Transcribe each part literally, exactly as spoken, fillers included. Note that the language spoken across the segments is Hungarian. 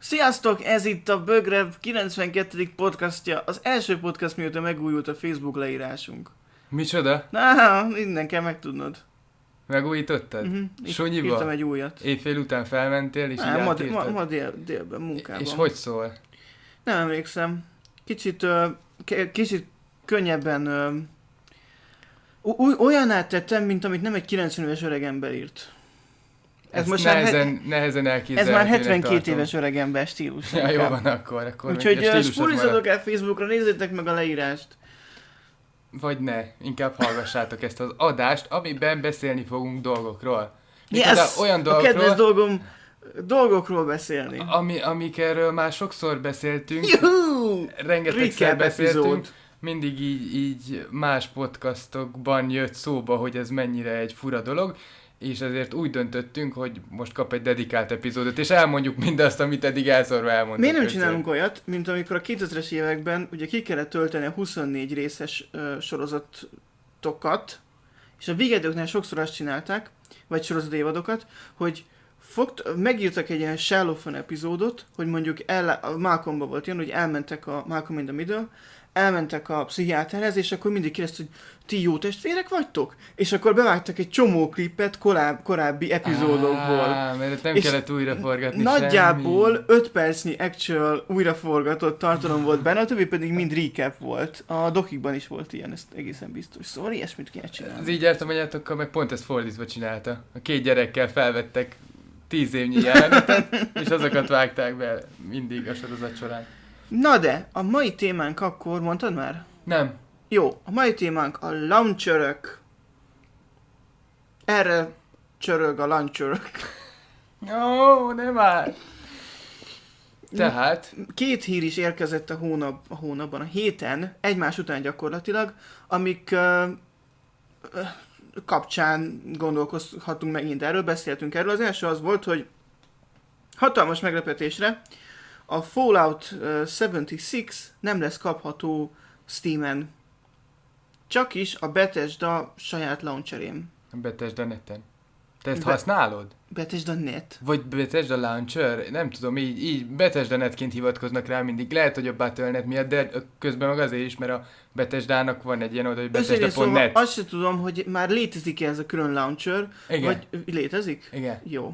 Sziasztok! Ez itt a Bögre kilencvenkettedik podcastja, az első podcast mióta megújult a Facebook leírásunk. Micsoda? Na, innen kell megtudnod. Megújítottad? Uh-huh. Sunyiba? Írtam egy újat. Éjfél után felmentél és Nem, így ma, átírtad? ma, ma dél, délben, munkában. És hogy szól? Nem emlékszem. Kicsit, uh, k- kicsit könnyebben uh, u- olyanát tettem, mint amit nem egy kilencven éves öreg ember írt. Ez, ez most nehezen, he- nehezen Ez már hetvenkét éves öreg ember stílus. Ja, jó van akkor. akkor Úgyhogy spurizatok el Facebookra, nézzétek meg a leírást. Vagy ne, inkább hallgassátok ezt az adást, amiben beszélni fogunk dolgokról. Yes! Olyan dolgokról, a kedvenc dolgom dolgokról beszélni. Ami, amikről már sokszor beszéltünk. Juhu! Rengetegszer beszéltünk. Epizód. Mindig így, így más podcastokban jött szóba, hogy ez mennyire egy fura dolog, és ezért úgy döntöttünk, hogy most kap egy dedikált epizódot, és elmondjuk mindazt, amit eddig elszorva elmondtuk. Miért nem csinálunk olyat, mint amikor a kétezres években ugye ki kellett tölteni a huszonnégy részes uh, sorozatokat, és a Vigedőknél sokszor azt csinálták, vagy sorozatévadokat, hogy fogt, megírtak egy ilyen Sherlock epizódot, hogy mondjuk el, a Malcolmban volt ilyen, hogy elmentek a Malcolm in the Middle, elmentek a pszichiáterhez, és akkor mindig kérdezte, hogy ti jó testvérek vagytok? És akkor bevágtak egy csomó klippet koráb, korábbi epizódokból. Á, mert nem és kellett újraforgatni nagyjából semmi. öt percnyi actual újraforgatott tartalom volt benne, a többi pedig mind recap volt. A dokikban is volt ilyen, ez egészen biztos. Szóval ilyesmit kéne csinálni. Az így jártam anyátokkal, meg pont ezt fordítva csinálta. A két gyerekkel felvettek tíz évnyi jelenetet, és azokat vágták be mindig a sorozat során. Na de, a mai témánk akkor, mondtad már? Nem. Jó, a mai témánk a launcherök. Erre csörög a launcherök. Ó, nem már. Tehát? Két hír is érkezett a, hónap, a hónapban, a héten, egymás után gyakorlatilag, amik uh, uh, kapcsán gondolkozhatunk megint erről, beszéltünk erről. Az első az volt, hogy hatalmas meglepetésre a Fallout hetvenhat nem lesz kapható Steamen. Csak is a Bethesda saját launcherén. A Bethesda neten. Te ezt Be- használod? Bethesda net. Vagy Bethesda Launcher? Nem tudom, így, így Bethesda netként hivatkoznak rá mindig. Lehet, hogy a battle dot net miatt, de közben meg azért is, mert a Bethesdának van egy ilyen oda, hogy Bethesda pont net. Szóval azt sem tudom, hogy már létezik-e ez a külön launcher. Igen. Vagy létezik? Igen. Jó.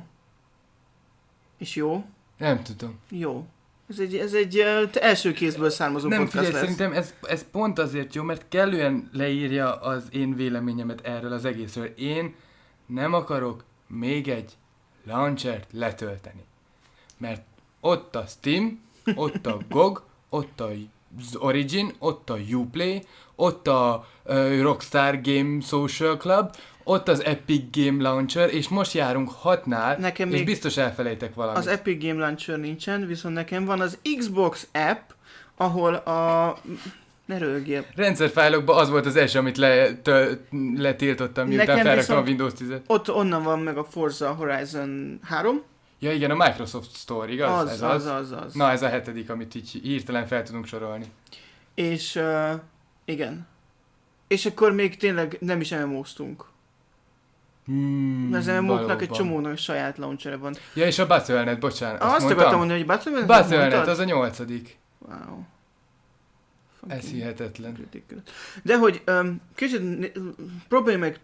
És jó? Nem tudom. Jó. Ez egy, ez egy uh, első kézből származó nem, podcast figyelj, lesz. szerintem ez, ez pont azért jó, mert kellően leírja az én véleményemet erről az egészről. Én nem akarok még egy launchert letölteni. Mert ott a Steam, ott a gé o gé, ott a Origin, ott a Uplay, ott a uh, Rockstar Game Social Club, ott az Epic Game Launcher, és most járunk hatnál, nekem és biztos elfelejtek valamit. Az Epic Game Launcher nincsen, viszont nekem van az Xbox app, ahol a... Ne rögjél. Rendszerfájlokban az volt az első, amit le, tö, letiltottam, miután felraktam a Windows tízet. Ott onnan van meg a Forza Horizon három. Ja igen, a Microsoft Store, igaz? Az, ez az, az, az, az. Na, ez a hetedik, amit így hirtelen fel tudunk sorolni. És uh, igen. És akkor még tényleg nem is em em ó-ztunk. Hmm, az em em ó-knak egy csomónak saját launcherre van. Ja, és a battle dot net, bocsánat. Azt, azt akartam mondani, hogy battle dot net battle dot net, az a nyolcadik. Wow. Ez hihetetlen. Critical. De hogy um, kicsit próbálj meg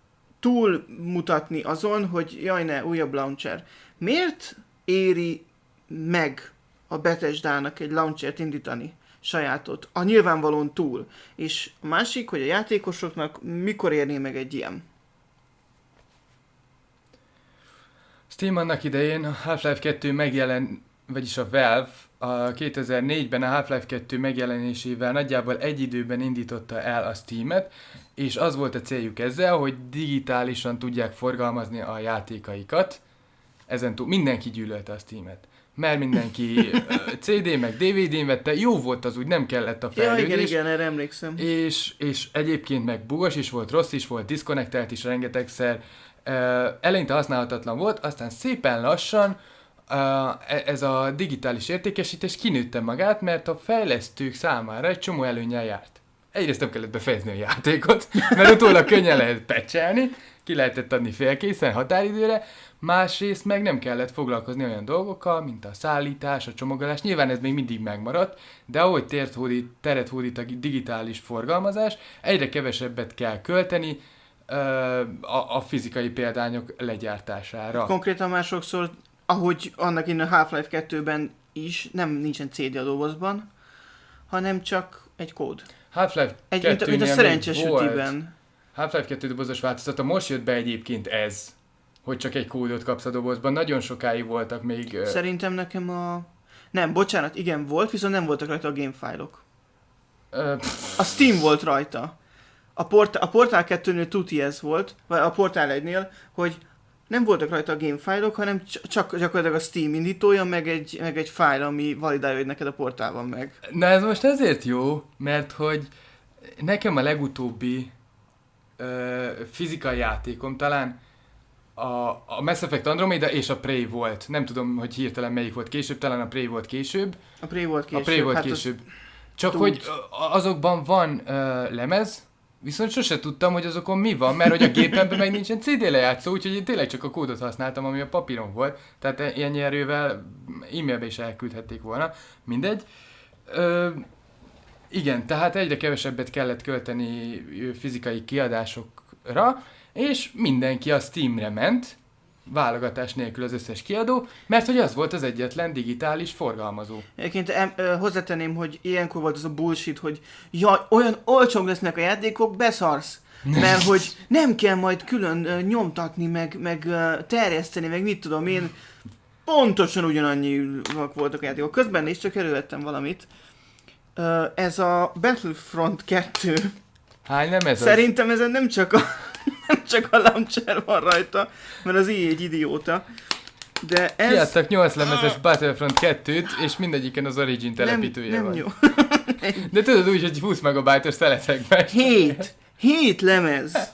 túlmutatni azon, hogy jaj ne, újabb launcher. Miért éri meg a Bethesdának egy launchert indítani? Sajátot. A nyilvánvalón túl. És a másik, hogy a játékosoknak mikor érné meg egy ilyen? Steam annak idején a Half-Life kettő megjelen, vagyis a Valve a kétezer-négyben a Half-Life kettő megjelenésével nagyjából egy időben indította el a Steamet, és az volt a céljuk ezzel, hogy digitálisan tudják forgalmazni a játékaikat. Ezen túl mindenki gyűlölte a Steamet. Mert mindenki cé dé meg dé vé dén vette, jó volt az úgy, nem kellett a fejlődés. Ja, igen, igen, erre emlékszem. És, és egyébként meg bugos is volt, rossz is volt, diszkonnektált is rengetegszer. Eleinte használhatatlan volt, aztán szépen lassan ez a digitális értékesítés kinőtte magát, mert a fejlesztők számára egy csomó előnnyel járt. egyrészt nem kellett befejezni a játékot, mert utólag könnyen lehet patchelni, ki lehetett adni félkészen határidőre, másrészt meg nem kellett foglalkozni olyan dolgokkal, mint a szállítás, a csomagolás, nyilván ez még mindig megmaradt, de ahogy teret hódít, teret hódít a digitális forgalmazás, egyre kevesebbet kell költeni ö, a, a fizikai példányok legyártására. Konkrétan már sokszor, ahogy annak innen a Half-Life kettőben is, nem nincsen cé dé a dobozban, hanem csak egy kód. Half-Life Egy, mint, a- mint a szerencsés ütiben. Half-Life kettő dobozos változata, most jött be egyébként ez, hogy csak egy kódot kapsz a dobozban. Nagyon sokáig voltak még... ö, Szerintem nekem a... Nem, bocsánat, igen volt, viszont nem voltak rajta a gamefile-ok. ö, A Steam volt rajta. A, port- a Portal kettőnél tuti ez volt, vagy a Portal egynél, hogy nem voltak rajta a gamefile-ok, hanem cs- csak gyakorlatilag a Steam indítója, meg egy, meg egy file, ami validálja, hogy neked a portál van meg. Na ez most ezért jó, mert hogy nekem a legutóbbi ö, fizikai játékom talán a, a Mass Effect Andromeda és a Prey volt. Nem tudom, hogy hirtelen melyik volt később, talán a Prey volt később. A Prey volt később. A Prey volt hát később. Csak tud. hogy ö, azokban van ö, lemez, viszont sose tudtam, hogy azokon mi van, mert hogy a gépemben meg nincsen cé dé lejátszó, úgyhogy én tényleg csak a kódot használtam, ami a papíron volt. Tehát ilyen erővel e-mailbe is elküldhették volna. Mindegy. Ö, igen, tehát egyre kevesebbet kellett költeni ö, fizikai kiadásokra, és mindenki a Steamre ment, válogatás nélkül az összes kiadó, mert hogy az volt az egyetlen digitális forgalmazó. Egyébként em, ö, hozzátenném, hogy ilyenkor volt az a bullshit, hogy jaj, olyan olcsók lesznek a játékok, beszarsz. Mert hogy nem kell majd külön ö, nyomtatni, meg, meg ö, terjeszteni, meg mit tudom én. Pontosan ugyanannyiak voltak a játékok. Közben is csak elővettem valamit. Ö, ez a Battlefront kettő. Hány nem ez az? Szerintem ezen nem csak a, nem csak a launcher van rajta, mert az í á egy idióta. De ez... Kiadtak nyolc lemezes Battlefront kettőt, és mindegyiken az Origin telepítője nem, van. nem jó. De tudod úgy, hogy húsz megabájtos szeletekben. Hét! Hét lemez!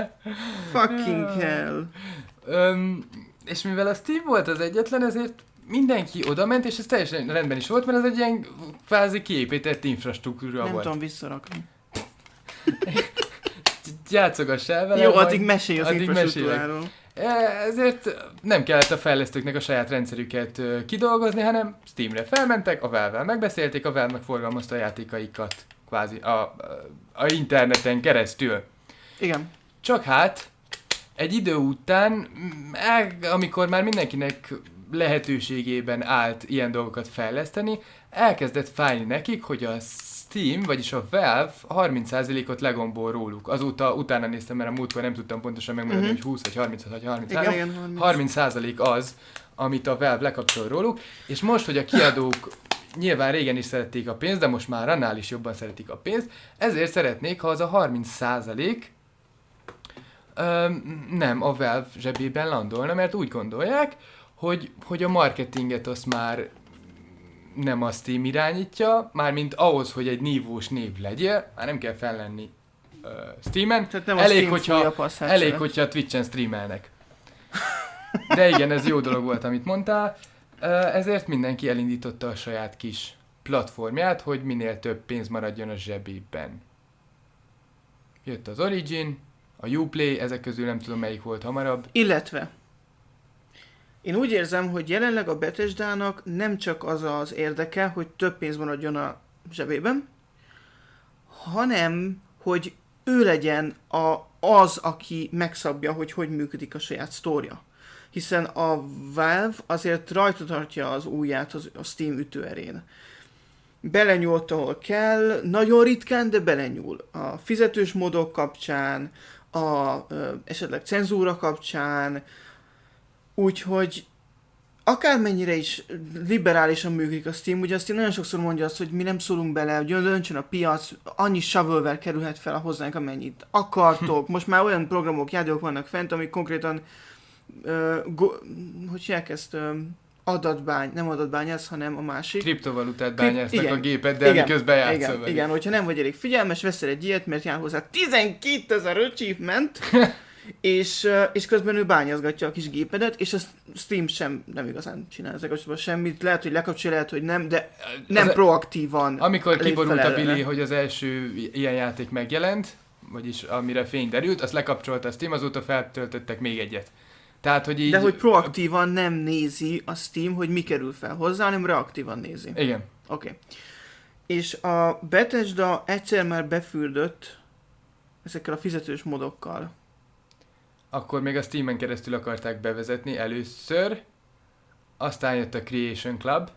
Fucking hell! Öm, és mivel a Steam volt az egyetlen, ezért mindenki oda ment, és ez teljesen rendben is volt, mert ez egy ilyen kvázi kiépített infrastruktúra Nem volt. tudom visszarakni. Játszogassál vele. Jó, majd- addig mesélj az addig infrastruktúráról. E, Ezért nem kellett a fejlesztőknek a saját rendszerüket ö, kidolgozni, hanem Steamre felmentek, a Valve-vel megbeszélték, a Valve megforgalmazta a játékaikat kvázi a, a, a interneten keresztül. Igen. Csak hát egy idő után, mm, el, amikor már mindenkinek lehetőségében állt ilyen dolgokat fejleszteni, elkezdett fájni nekik, hogy a Steam, vagyis a Valve harminc százalékot legombol róluk. Azóta utána néztem, mert a múltkor nem tudtam pontosan megmondani, Mhm. hogy húsz vagy harminc vagy Igen, harminchárom. igen. harminc. harminc százalék az, amit a Valve lekapcsol róluk, és most, hogy a kiadók nyilván régen is szerették a pénzt, de most már annál is jobban szeretik a pénzt, ezért szeretnék, ha az a harminc százalék öm, nem a Valve zsebében landolna, mert úgy gondolják, hogy, hogy a marketinget azt már nem a Steam irányítja, mármint ahhoz, hogy egy nívós név legyél, már nem kell fellenni uh, Steamen, Tehát nem a elég, Steam hogyha, fújja a passzát elég, szeret. hogyha Twitchen streamelnek. De igen, ez jó dolog volt, amit mondtál, uh, ezért mindenki elindította a saját kis platformját, hogy minél több pénz maradjon a zsebében. Jött az Origin, a Uplay, ezek közül nem tudom melyik volt hamarabb. Illetve én úgy érzem, hogy jelenleg a Bethesdának nem csak az az érdeke, hogy több pénz maradjon a zsebében, hanem, hogy ő legyen a, az, aki megszabja, hogy hogy működik a saját sztória. Hiszen a Valve azért rajta tartja az ujját az, a Steam ütőerén. Belenyúlt, ahol kell, nagyon ritkán, de belenyúl. A fizetős módok kapcsán, a ö, esetleg cenzúra kapcsán, úgyhogy akármennyire is liberálisan működik a Steam, ugye a Steam nagyon sokszor mondja azt, hogy mi nem szólunk bele, hogy döntsön a piac, annyi shovelware kerülhet fel a hozzánk, amennyit akartok. Most már olyan programok, játékok vannak fent, amik konkrétan ö, go, hogy hívják ezt, ö, adatbány, nem adatbányász, hanem a másik. Kriptovalutát Krip- bányásznak igen. a gépet, de Igen, miközben játszol igen, vele. igen, hogyha nem vagy elég figyelmes, veszel egy ilyet, mert jár hozzá tizenkét ezer achievement, és, és közben ő bányázgatja a kis gépedet, és a Steam sem nem igazán csinál ezzel kapcsolatban semmit. Lehet, hogy lekapcsolja, lehet, hogy nem, de nem az proaktívan. Amikor lép kiborult fel a Billy, ellene. hogy az első ilyen játék megjelent, vagyis amire fény derült, azt lekapcsolta a Steam, azóta feltöltöttek még egyet. Tehát, hogy így... De hogy proaktívan nem nézi a Steam, hogy mi kerül fel hozzá, hanem reaktívan nézi. Igen. Oké. Okay. És a Bethesda egyszer már befürdött ezekkel a fizetős modokkal. Akkor még a Steamen keresztül akarták bevezetni először, aztán jött a Creation Club.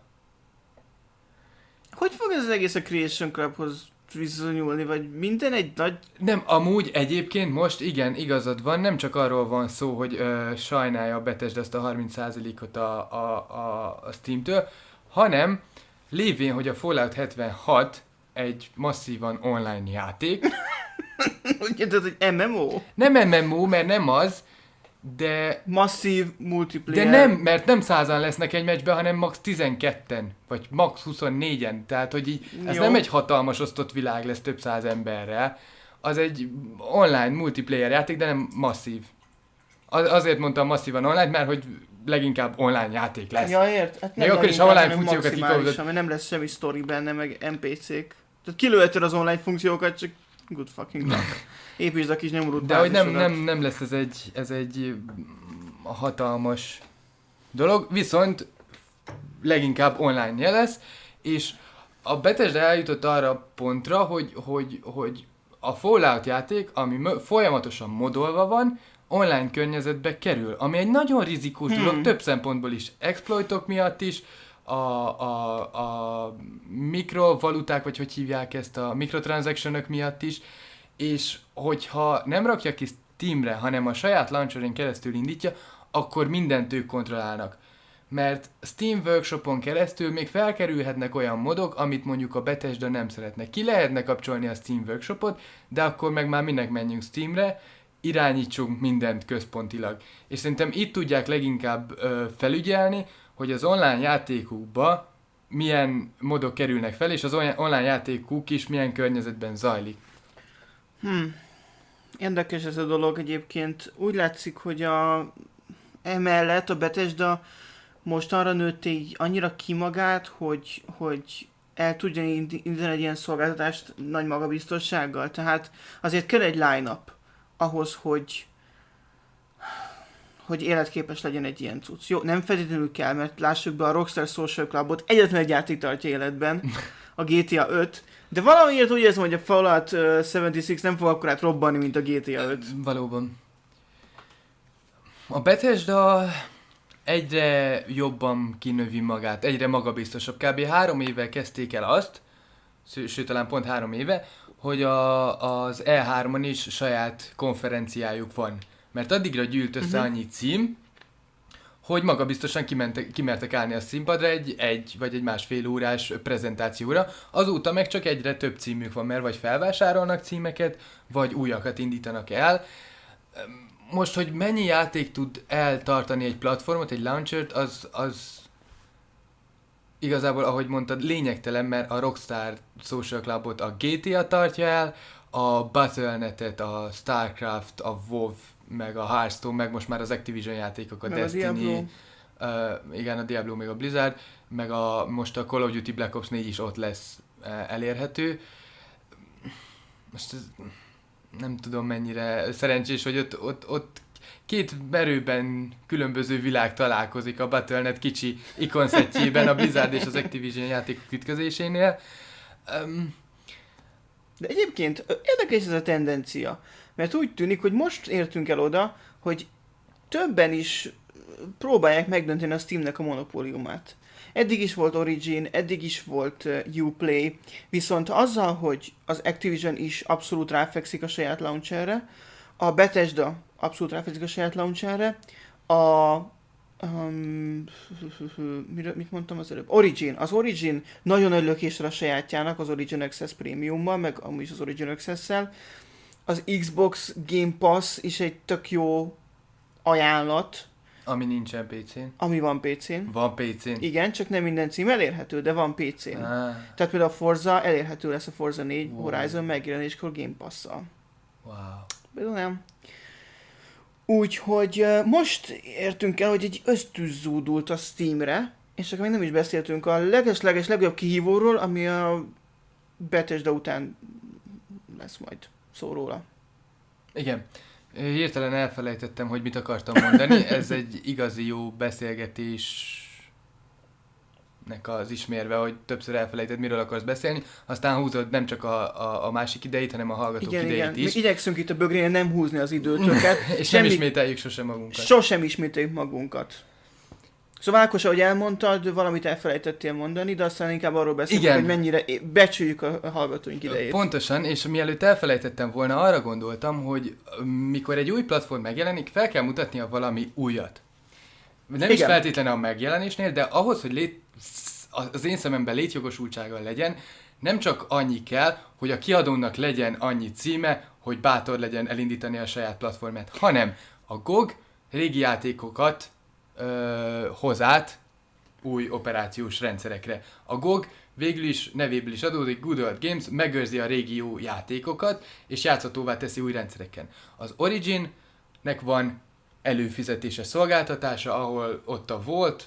Hogy fog ez az egész a Creation Clubhoz viszonyulni, vagy minden egy nagy... Nem, amúgy egyébként most igen, igazad van, nem csak arról van szó, hogy ö, sajnálja a Bethesda azt a harminc százalékot a, a, a, a Steamtől, hanem lévén, hogy a Fallout hetvenhat egy masszívan online játék. Úgy érted, hogy em em o? Nem em em o, mert nem az, de... Masszív multiplayer. De nem, mert nem százan lesznek egy meccsben, hanem max. tizenketten, vagy max. huszonnégyen. Tehát, hogy így, ez Jó. nem egy hatalmas osztott világ lesz több száz emberrel. Az egy online multiplayer játék, de nem masszív. Az, azért mondtam masszívan online, mert hogy leginkább online játék lesz. Ja, ért? Hát Még akkor is, ha leginkább, online hanem funkciókat maximálisan, kikapod- mert nem lesz semmi sztori benne, meg en pé cék. Tehát kilőheted az online funkciókat, csak good fucking luck. Építsd a kis nyomorult De hogy nem, bázisodat. nem, nem lesz ez egy, ez egy hatalmas dolog, viszont leginkább online lesz, és a Bethesda eljutott arra a pontra, hogy, hogy, hogy a Fallout játék, ami mö- folyamatosan modolva van, online környezetbe kerül, ami egy nagyon rizikós Hmm. dolog, több szempontból is, exploitok miatt is, a, a, a mikrovaluták, vagy hogy hívják ezt, a mikrotransactionok miatt is, és hogyha nem rakja ki Steamre, hanem a saját launcherén keresztül indítja, akkor mindent ők kontrollálnak. Mert Steam Workshopon keresztül még felkerülhetnek olyan modok, amit mondjuk a Bethesda nem szeretne. Ki lehetne kapcsolni a Steam Workshopot, de akkor meg már minek menjünk Steamre, irányítsunk mindent központilag. És szerintem itt tudják leginkább ö, felügyelni, hogy az online játékukba milyen modok kerülnek fel, és az online játékuk is milyen környezetben zajlik. Hmm. Érdekes ez a dolog egyébként. Úgy látszik, hogy a emellett a Bethesda most arra nőtte így annyira ki magát, hogy, hogy el tudja indítani egy ilyen szolgáltatást nagy magabiztossággal. Tehát azért kell egy line-up ahhoz, hogy hogy életképes legyen egy ilyen cucc. Jó, nem feltétlenül kell, mert lássuk be, a Rockstar Social Clubot egyetlen egy játék tartja életben, a gé té á öt, de valamiért úgy érzem, hogy a Fallout hetvenhat nem fog akkorát robbanni, mint a gé té á öt. Valóban. A Bethesda egyre jobban kinövi magát, egyre magabiztosabb. Kb. három éve kezdték el azt, sőt talán pont három éve, hogy a, az E hármon is saját konferenciájuk van. Mert addigra gyűlt össze Uh-huh. annyi cím, hogy magabiztosan kimentek, kimertek állni a színpadra egy, egy vagy egy másfél órás prezentációra. Azóta meg csak egyre több címük van, mert vagy felvásárolnak címeket, vagy újakat indítanak el. Most, hogy mennyi játék tud eltartani egy platformot, egy launchert, az, az igazából, ahogy mondtad, lényegtelen, mert a Rockstar Social Clubot a gé té á tartja el, a Battle dot net-et, a Starcraft, a WoW, meg a Hearthstone, meg most már az Activision játékok, a Meg a Destiny, Diablo. uh, igen, a Diablo, meg a Blizzard, meg a, most a Call of Duty Black Ops négy is ott lesz uh, elérhető. Most ez, nem tudom mennyire szerencsés, hogy ott, ott, ott két erőben különböző világ találkozik a Battle dot net kicsi ikonszettjében, a Blizzard és az Activision játékok ütközésénél. Um, De egyébként ö, érdekes ez a tendencia, mert úgy tűnik, hogy most értünk el oda, hogy többen is próbálják megdönteni a Steamnek a monopóliumát. Eddig is volt Origin, eddig is volt uh, Uplay, viszont azzal, hogy az Activision is abszolút ráfekszik a saját launcherre, a Bethesda abszolút ráfekszik a saját launcherre, a Um, miről, mit mondtam az előbb? Origin. Az Origin nagyon nagy lökésre a sajátjának, az Origin Access Premiummal, meg amúgy is az Origin Access-szel. Az Xbox Game Pass is egy tök jó ajánlat, ami nincsen pé cén. ami van pé cén. Van pé cén. Igen, csak nem minden cím elérhető, de van pé cén. Ah, Tehát például a Forza elérhető lesz a Forza négy Wow. Horizon megjelenéskor Game Pass-szal. wow. Például nem. Úgyhogy uh, most értünk el, hogy egy ösztűz zúdult a Steamre, és akkor még nem is beszéltünk a leges-leges legjobb kihívóról, ami a Bethesda után lesz majd szó róla. Igen. Hirtelen elfelejtettem, hogy mit akartam mondani. Ez egy igazi jó beszélgetésnek az ismérve, hogy többször elfelejted, miről akarsz beszélni, aztán húzod nem csak a, a, a másik idejét, hanem a hallgatók igen, idejét igen. is. Mi igyekszünk itt a bögrénél nem húzni az időtöket. És Semmi... nem ismételjük sosem magunkat. Sosem ismételjük magunkat. Szóval Ákos, ahogy elmondtad, valamit elfelejtettél mondani, de aztán inkább arról beszélünk, hogy mennyire becsüljük a hallgatóink idejét. Pontosan, és mielőtt elfelejtettem volna, arra gondoltam, hogy mikor egy új platform megjelenik, fel kell mutatnia valami újat. Nem Igen. is feltétlenül a megjelenésnél, de ahhoz, hogy lét, az én szememben létjogosultsága legyen, nem csak annyi kell, hogy a kiadónak legyen annyi címe, hogy bátor legyen elindítani a saját platformát, hanem a gé o gé régi játékokat ö, hoz át új operációs rendszerekre. A gé o gé végül is nevéből is adódik, Good Old Games megőrzi a régi jó játékokat, és játszhatóvá teszi új rendszereken. Az Originnek van előfizetéses szolgáltatása, ahol ott a volt,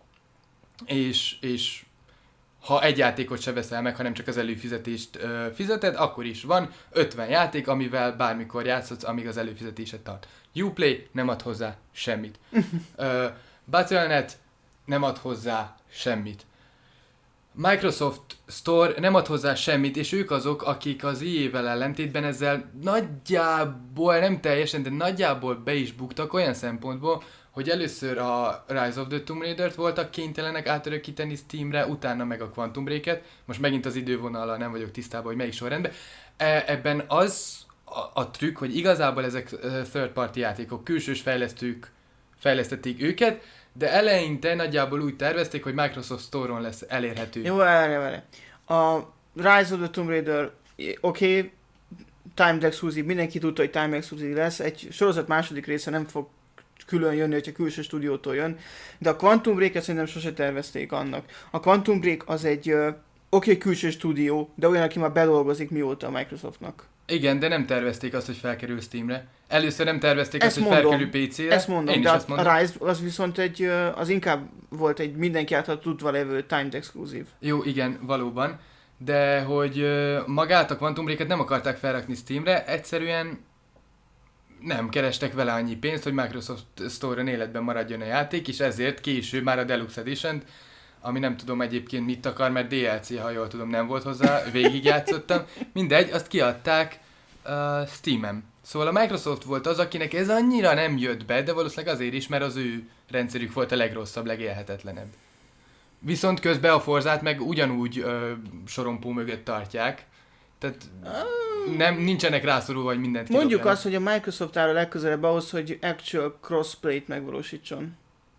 és, és ha egy játékot se veszel meg, hanem csak az előfizetést ö, fizeted, akkor is van ötven játék, amivel bármikor játszhatsz, amíg az előfizetésed tart. Uplay nem ad hozzá semmit. uh, battle dot net nem ad hozzá semmit. Microsoft Store nem ad hozzá semmit, és ők azok, akik az í á-vel ellentétben ezzel nagyjából, nem teljesen, de nagyjából be is buktak olyan szempontból, hogy először a Rise of the Tomb Raider-t voltak kénytelenek átörökíteni Steamre, utána meg a Quantum Break-et. Most megint az idővonallal nem vagyok tisztában, hogy melyik sorrendben. E- ebben az a, a trükk, hogy igazából ezek third party játékok, külsős fejlesztők fejlesztették őket, de eleinte nagyjából úgy tervezték, hogy Microsoft Store-on lesz elérhető. Jó, várj, várj. A Rise of the Tomb Raider, oké, okay, Timed Exclusive, mindenki tudta, hogy Timed Exclusive lesz, egy sorozat második része nem fog külön jönni, hogyha külső stúdiótól jön, de a Quantum Break-et szerintem sose tervezték annak. A Quantum Break az egy uh, oké, okay, külső stúdió, de olyan, aki már bedolgozik mióta a Microsoftnak. Igen, de nem tervezték azt, hogy felkerül Steamre. Először nem tervezték ezt azt, mondom, hogy felkerül pé cére. Ezt mondom, Én de is a, azt mondom. a Rise az viszont egy, az inkább volt egy mindenki által tudva levő Timed Exclusive. Jó, igen, valóban. De hogy magát a Quantum Break-et nem akarták felrakni Steamre, egyszerűen nem kerestek vele annyi pénzt, hogy Microsoft Store-on életben maradjon a játék, és ezért később már a Deluxe Edition, ami nem tudom egyébként mit akar, mert dé el cé, ha jól tudom, nem volt hozzá, végigjátszottam. Mindegy, azt kiadták uh, Steam-en. Szóval a Microsoft volt az, akinek ez annyira nem jött be, de valószínűleg azért is, mert az ő rendszerük volt a legrosszabb, legélhetetlenebb. Viszont közben a Forzát meg ugyanúgy uh, sorompó mögött tartják. Tehát nem, nincsenek rászorulva, hogy mindent Mondjuk kidobjanak. azt, hogy a Microsoft áll a legközelebb ahhoz, hogy actual crossplay-t megvalósítson.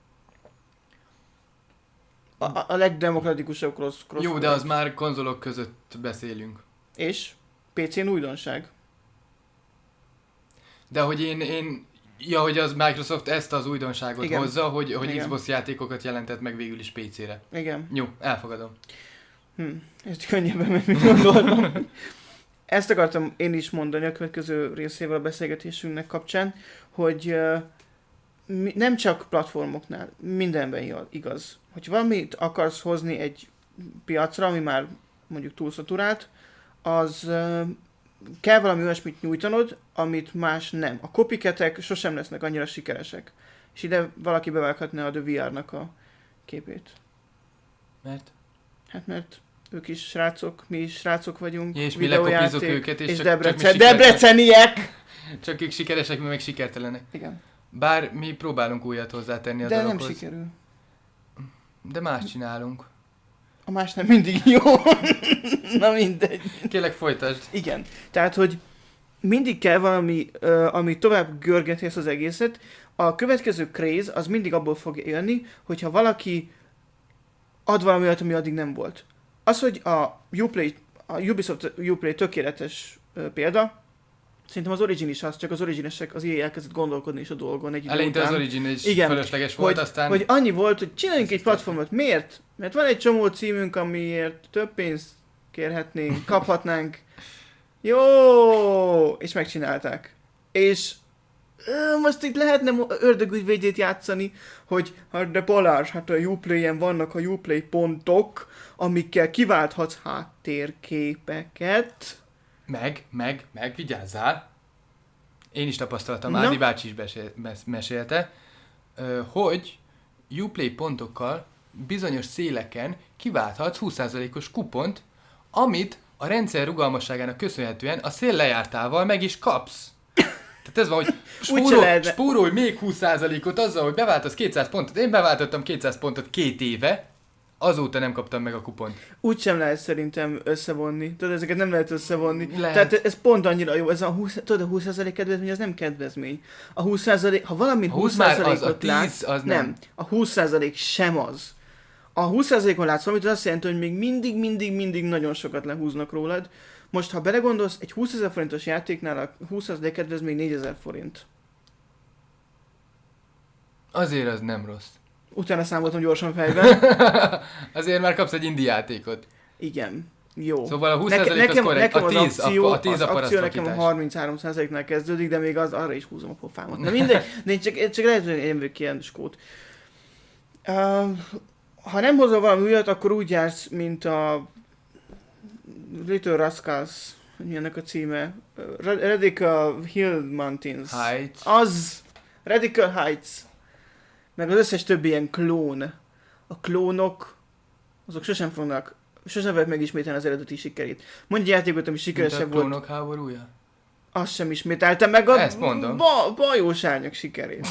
A, a, a legdemokratikusabb cross, crossplay. Jó, de az már konzolok között beszélünk. És? pé cén újdonság. De hogy én, én ja, hogy az Microsoft ezt az újdonságot Igen. hozza, hogy, hogy Igen. Xbox játékokat jelentett meg végül is pé cére. Igen. Jó, elfogadom. Hm, ez könnyebben, mint mit gondoltam. Ezt akartam én is mondani a következő részével a beszélgetésünknek kapcsán, hogy uh, mi, nem csak platformoknál, mindenben igaz. Hogy valamit akarsz hozni egy piacra, ami már mondjuk túlszaturált, az uh, kell valami olyasmit nyújtanod, amit más nem. A copycatek sosem lesznek annyira sikeresek. És ide valaki bevághatná a The vé er-nak a képét. Mert? Hát mert ők is srácok, mi is srácok vagyunk. Ja, és mi lekopizok őket, és, és csak, Debrecen, csak mi debreceniek! Csak ők sikeresek, mi meg sikertelenek. Igen. Bár mi próbálunk újat hozzátenni a De dologhoz. nem sikerül. De más csinálunk. A más nem mindig jó. Na mindegy. Kérlek, folytasd. Igen. Tehát, hogy mindig kell valami, uh, ami tovább görgeti ezt az egészet. A következő craze az mindig abból fog jönni, hogyha valaki ad valami olyat, ami addig nem volt. Az, hogy a Uplay, a Ubisoft Uplay tökéletes uh, példa, szerintem az Origin is az, csak az Originesek az í á elkezdett gondolkodni is a dolgon egy idő Eleinte után. az Origin is Igen, fölösleges volt, hogy, aztán... hogy annyi volt, hogy csináljunk egy platformot. Miért? Mert van egy csomó címünk, amiért több pénzt kérhetnénk, kaphatnánk. Jó! És megcsinálták. És Ö, Most itt lehetne mo- ördögügyvédjét játszani, hogy hát de Balázs, hát a Uplay-en vannak a Uplay pontok, amikkel kiválthatsz háttérképeket. Meg, meg, meg, vigyázzál. Én is tapasztaltam, Na? Ádi bácsi is besél, mes- mesélte, ö, hogy Uplay pontokkal bizonyos széleken kiválthatsz húsz százalékos kupont, amit a rendszer rugalmasságának köszönhetően a szél lejártával meg is kapsz. Tehát ez van, hogy spórol, lehetne. spórolj még húsz százalékot azzal, hogy beváltasz kétszáz pontot. Én beváltottam kétszáz pontot két éve, azóta nem kaptam meg a kupont. Úgy sem lehet szerintem összevonni. Tudod, ezeket nem lehet összevonni. Lehet. Tehát ez pont annyira jó. Ez a húsz, tudod, a húsz százalék kedvezmény, az nem kedvezmény. A húsz százalék, ha valamin A húsz húsz már az, százalékot a tíz látsz, az nem. nem. A húsz százalék sem az. A húsz százalékon látsz valamit, az azt jelenti, hogy még mindig, mindig, mindig nagyon sokat lehúznak rólad. Most, ha belegondolsz, egy húszezer forintos játéknál a húsz százalék kedvezmény négyezer forint. Azért az nem rossz. Utána számoltam gyorsan fejben. Azért már kapsz egy indie játékot. Igen. Jó. Szóval a húsz Neke, százalék nekem, az korrekt, nekem a az tíz, akció, a, a tíz az a akció nekem a parasztvakítás. harminchárom százaléknál kezdődik, de még az, arra is húzom a pofámat. Na mindegy, de én csak, csak lehet, hogy én vagyok ilyen skót. Uh, ha nem hozol valami újat, akkor úgy jársz, mint a Little Rascals, mi ennek a címe? Ra- Radical Hill Mountains. Heights. Az! Radical Heights. Meg az összes többi ilyen klón. A klónok, azok sosem fognak, sosem lehet megismételni az eredeti sikerét. Mondj egy játékot, ami Mint a sikeresebb volt, klónok háborúja? azt sem ismételte meg a Ezt mondom. ba- bajós árnyak sikerét.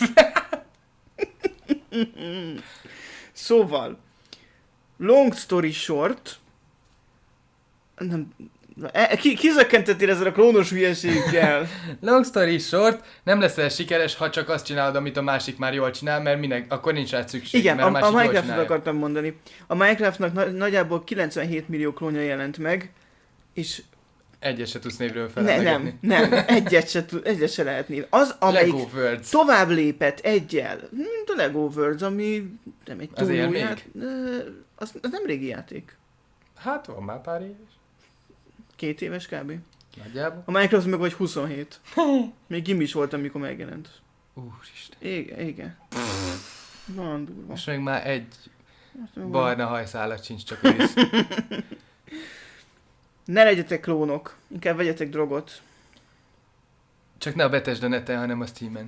Szóval, long story short, nem, e, ki, kizökkentettél ezzel a klónos hülyeséggel? Long story short, nem leszel sikeres, ha csak azt csinálod, amit a másik már jól csinál, mert minek, akkor nincs rá szükség, Igen, mert a, a, a másik jól Minecraftot csinálja. akartam mondani. A Minecraftnak na- nagyjából kilencvenhét millió klónja jelent meg, és Egyet se tudsz névről ne, felelgetni. nem, nem, egyet se, tud- egyet se lehet név. Az, amelyik Lego Worlds. tovább lépett egyel, mint a Lego Worlds, ami nem egy Az túl él új még? ját- ö, az, az nem régi játék. Hát van már pár éves. Két éves kb. Nagyjából. A Minecraft meg vagy huszonhét. Még gimis volt, amikor megjelent. Úristen. Igen, igen. Nagyon durva. Most még már egy Most meg van. barna hajszálat sincs, csak ősz. Ne legyetek klónok, inkább vegyetek drogot. Csak ne a Bethesda neten, hanem a Steamen.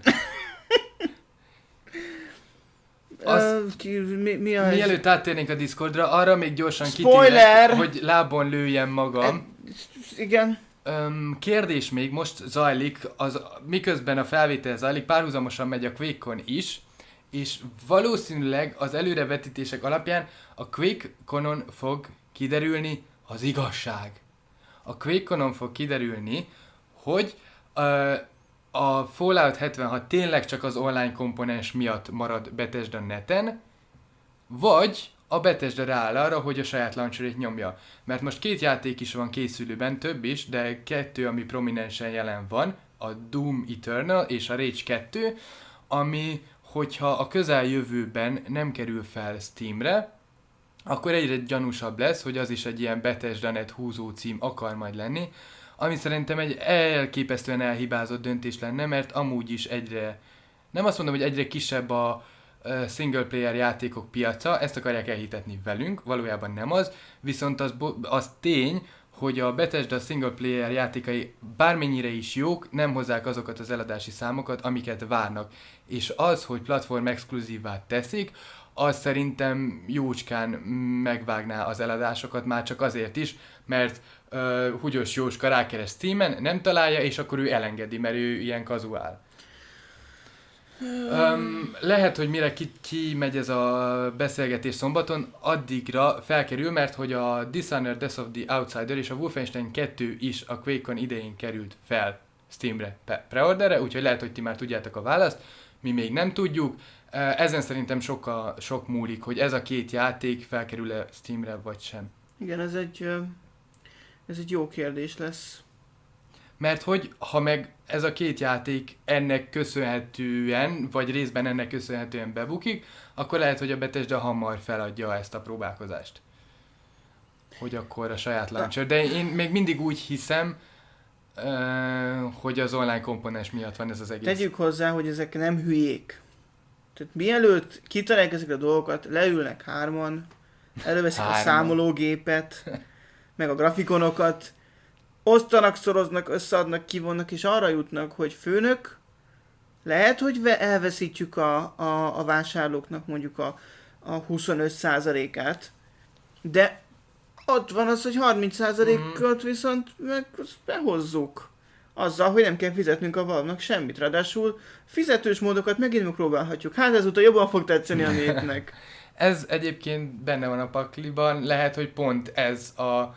Az- Ö, ki, mi, mi a Mielőtt áttérnénk a Discordra, arra még gyorsan Spoiler! kitérek, hogy lábon lőjem magam. Igen. Öm, kérdés még, most zajlik, az, miközben a felvétel zajlik, párhuzamosan megy a QuakeCon is, és valószínűleg az előrevetítések alapján a QuakeConon fog kiderülni az igazság. A QuakeConon fog kiderülni, hogy ö, a Fallout hetvenhat tényleg csak az online komponens miatt marad Bethesda neten, vagy a Bethesda rááll arra, hogy a saját launcherét nyomja. Mert most két játék is van készülőben, több is, de kettő, ami prominensen jelen van, a Doom Eternal és a Rage kettő, ami, hogyha a közeljövőben nem kerül fel Steamre, akkor egyre gyanúsabb lesz, hogy az is egy ilyen Bethesda net húzó cím akar majd lenni, ami szerintem egy elképesztően elhibázott döntés lenne, mert amúgy is egyre, nem azt mondom, hogy egyre kisebb a uh, single player játékok piaca, ezt akarják elhitetni velünk, valójában nem az, viszont az, bo- az tény, hogy a Bethesda single player játékai bármennyire is jók, nem hozzák azokat az eladási számokat, amiket várnak. És az, hogy platform exkluzívvá teszik, az szerintem jócskán megvágná az eladásokat, már csak azért is, mert uh, Húgyos Jóska rákeres Steamen, nem találja, és akkor ő elengedi, mert ő ilyen kazuál. Um, lehet, hogy mire ki, ki megy ez a beszélgetés szombaton, addigra felkerül, mert hogy a Dishonored Death of the Outsider és a Wolfenstein kettő is a QuakeCon idején került fel Steamre pe- preorderre, úgyhogy lehet, hogy ti már tudjátok a választ, mi még nem tudjuk. Ezen szerintem sokkal, sok múlik, hogy ez a két játék felkerül-e Steamre, vagy sem. Igen, ez egy, ö, ez egy jó kérdés lesz. Mert hogy, ha meg ez a két játék ennek köszönhetően, vagy részben ennek köszönhetően bebukik, akkor lehet, hogy a Bethesda hamar feladja ezt a próbálkozást. Hogy akkor a saját launcher. De én még mindig úgy hiszem, Uh, hogy az online komponens miatt van ez az egész. Tegyük hozzá, hogy ezek nem hülyék. Tehát mielőtt kitalálják ezeket a dolgokat, leülnek hárman, előveszik a számológépet, meg a grafikonokat, osztanak, szoroznak, összeadnak, kivonnak, és arra jutnak, hogy főnök, lehet, hogy elveszítjük a, a, a vásárlóknak mondjuk a, a huszonöt százalékát, de ott van az, hogy harminc százalékot viszont meg behozzuk. Azzal, hogy nem kell fizetnünk a Valve-nak semmit. Ráadásul fizetős módokat megint megpróbálhatjuk. Hát ezúttal jobban fog tetszeni a népnek. Ez egyébként benne van a pakliban. Lehet, hogy pont ez a